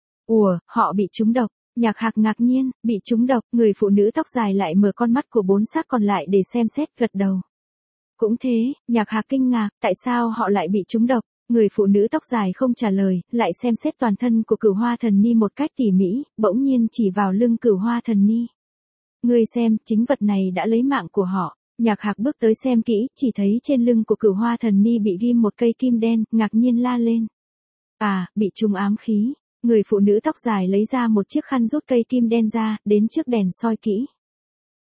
Ủa, họ bị trúng độc. Nhạc Hạc ngạc nhiên, bị trúng độc. Người phụ nữ tóc dài lại mở con mắt của 4 xác còn lại để xem xét, gật đầu. Cũng thế, Nhạc Hạc kinh ngạc, tại sao họ lại bị trúng độc? Người phụ nữ tóc dài không trả lời, lại xem xét toàn thân của Cửu Hoa Thần Ni một cách tỉ mỉ, bỗng nhiên chỉ vào lưng Cửu Hoa Thần Ni. Ngươi xem, chính vật này đã lấy mạng của họ. Nhạc Hạc bước tới xem kỹ, chỉ thấy trên lưng của Cửu Hoa Thần Ni bị ghim một cây kim đen, ngạc nhiên la lên. À, bị trúng ám khí. Người phụ nữ tóc dài lấy ra một chiếc khăn rút cây kim đen ra, đến trước đèn soi kỹ.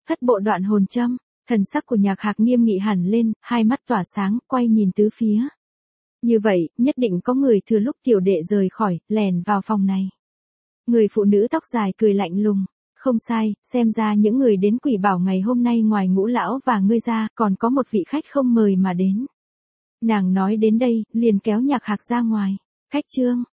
Thất bộ đoạn hồn châm, thần sắc của Nhạc Hạc nghiêm nghị hẳn lên, hai mắt tỏa sáng, quay nhìn tứ phía. Như vậy, nhất định có người thừa lúc tiểu đệ rời khỏi, lèn vào phòng này. Người phụ nữ tóc dài cười lạnh lùng. Không sai, xem ra những người đến Quỷ Bảo ngày hôm nay ngoài Ngũ lão và ngươi ra, còn có một vị khách không mời mà đến. Nàng nói đến đây, liền kéo Nhạc Hạc ra ngoài. Khách Trương,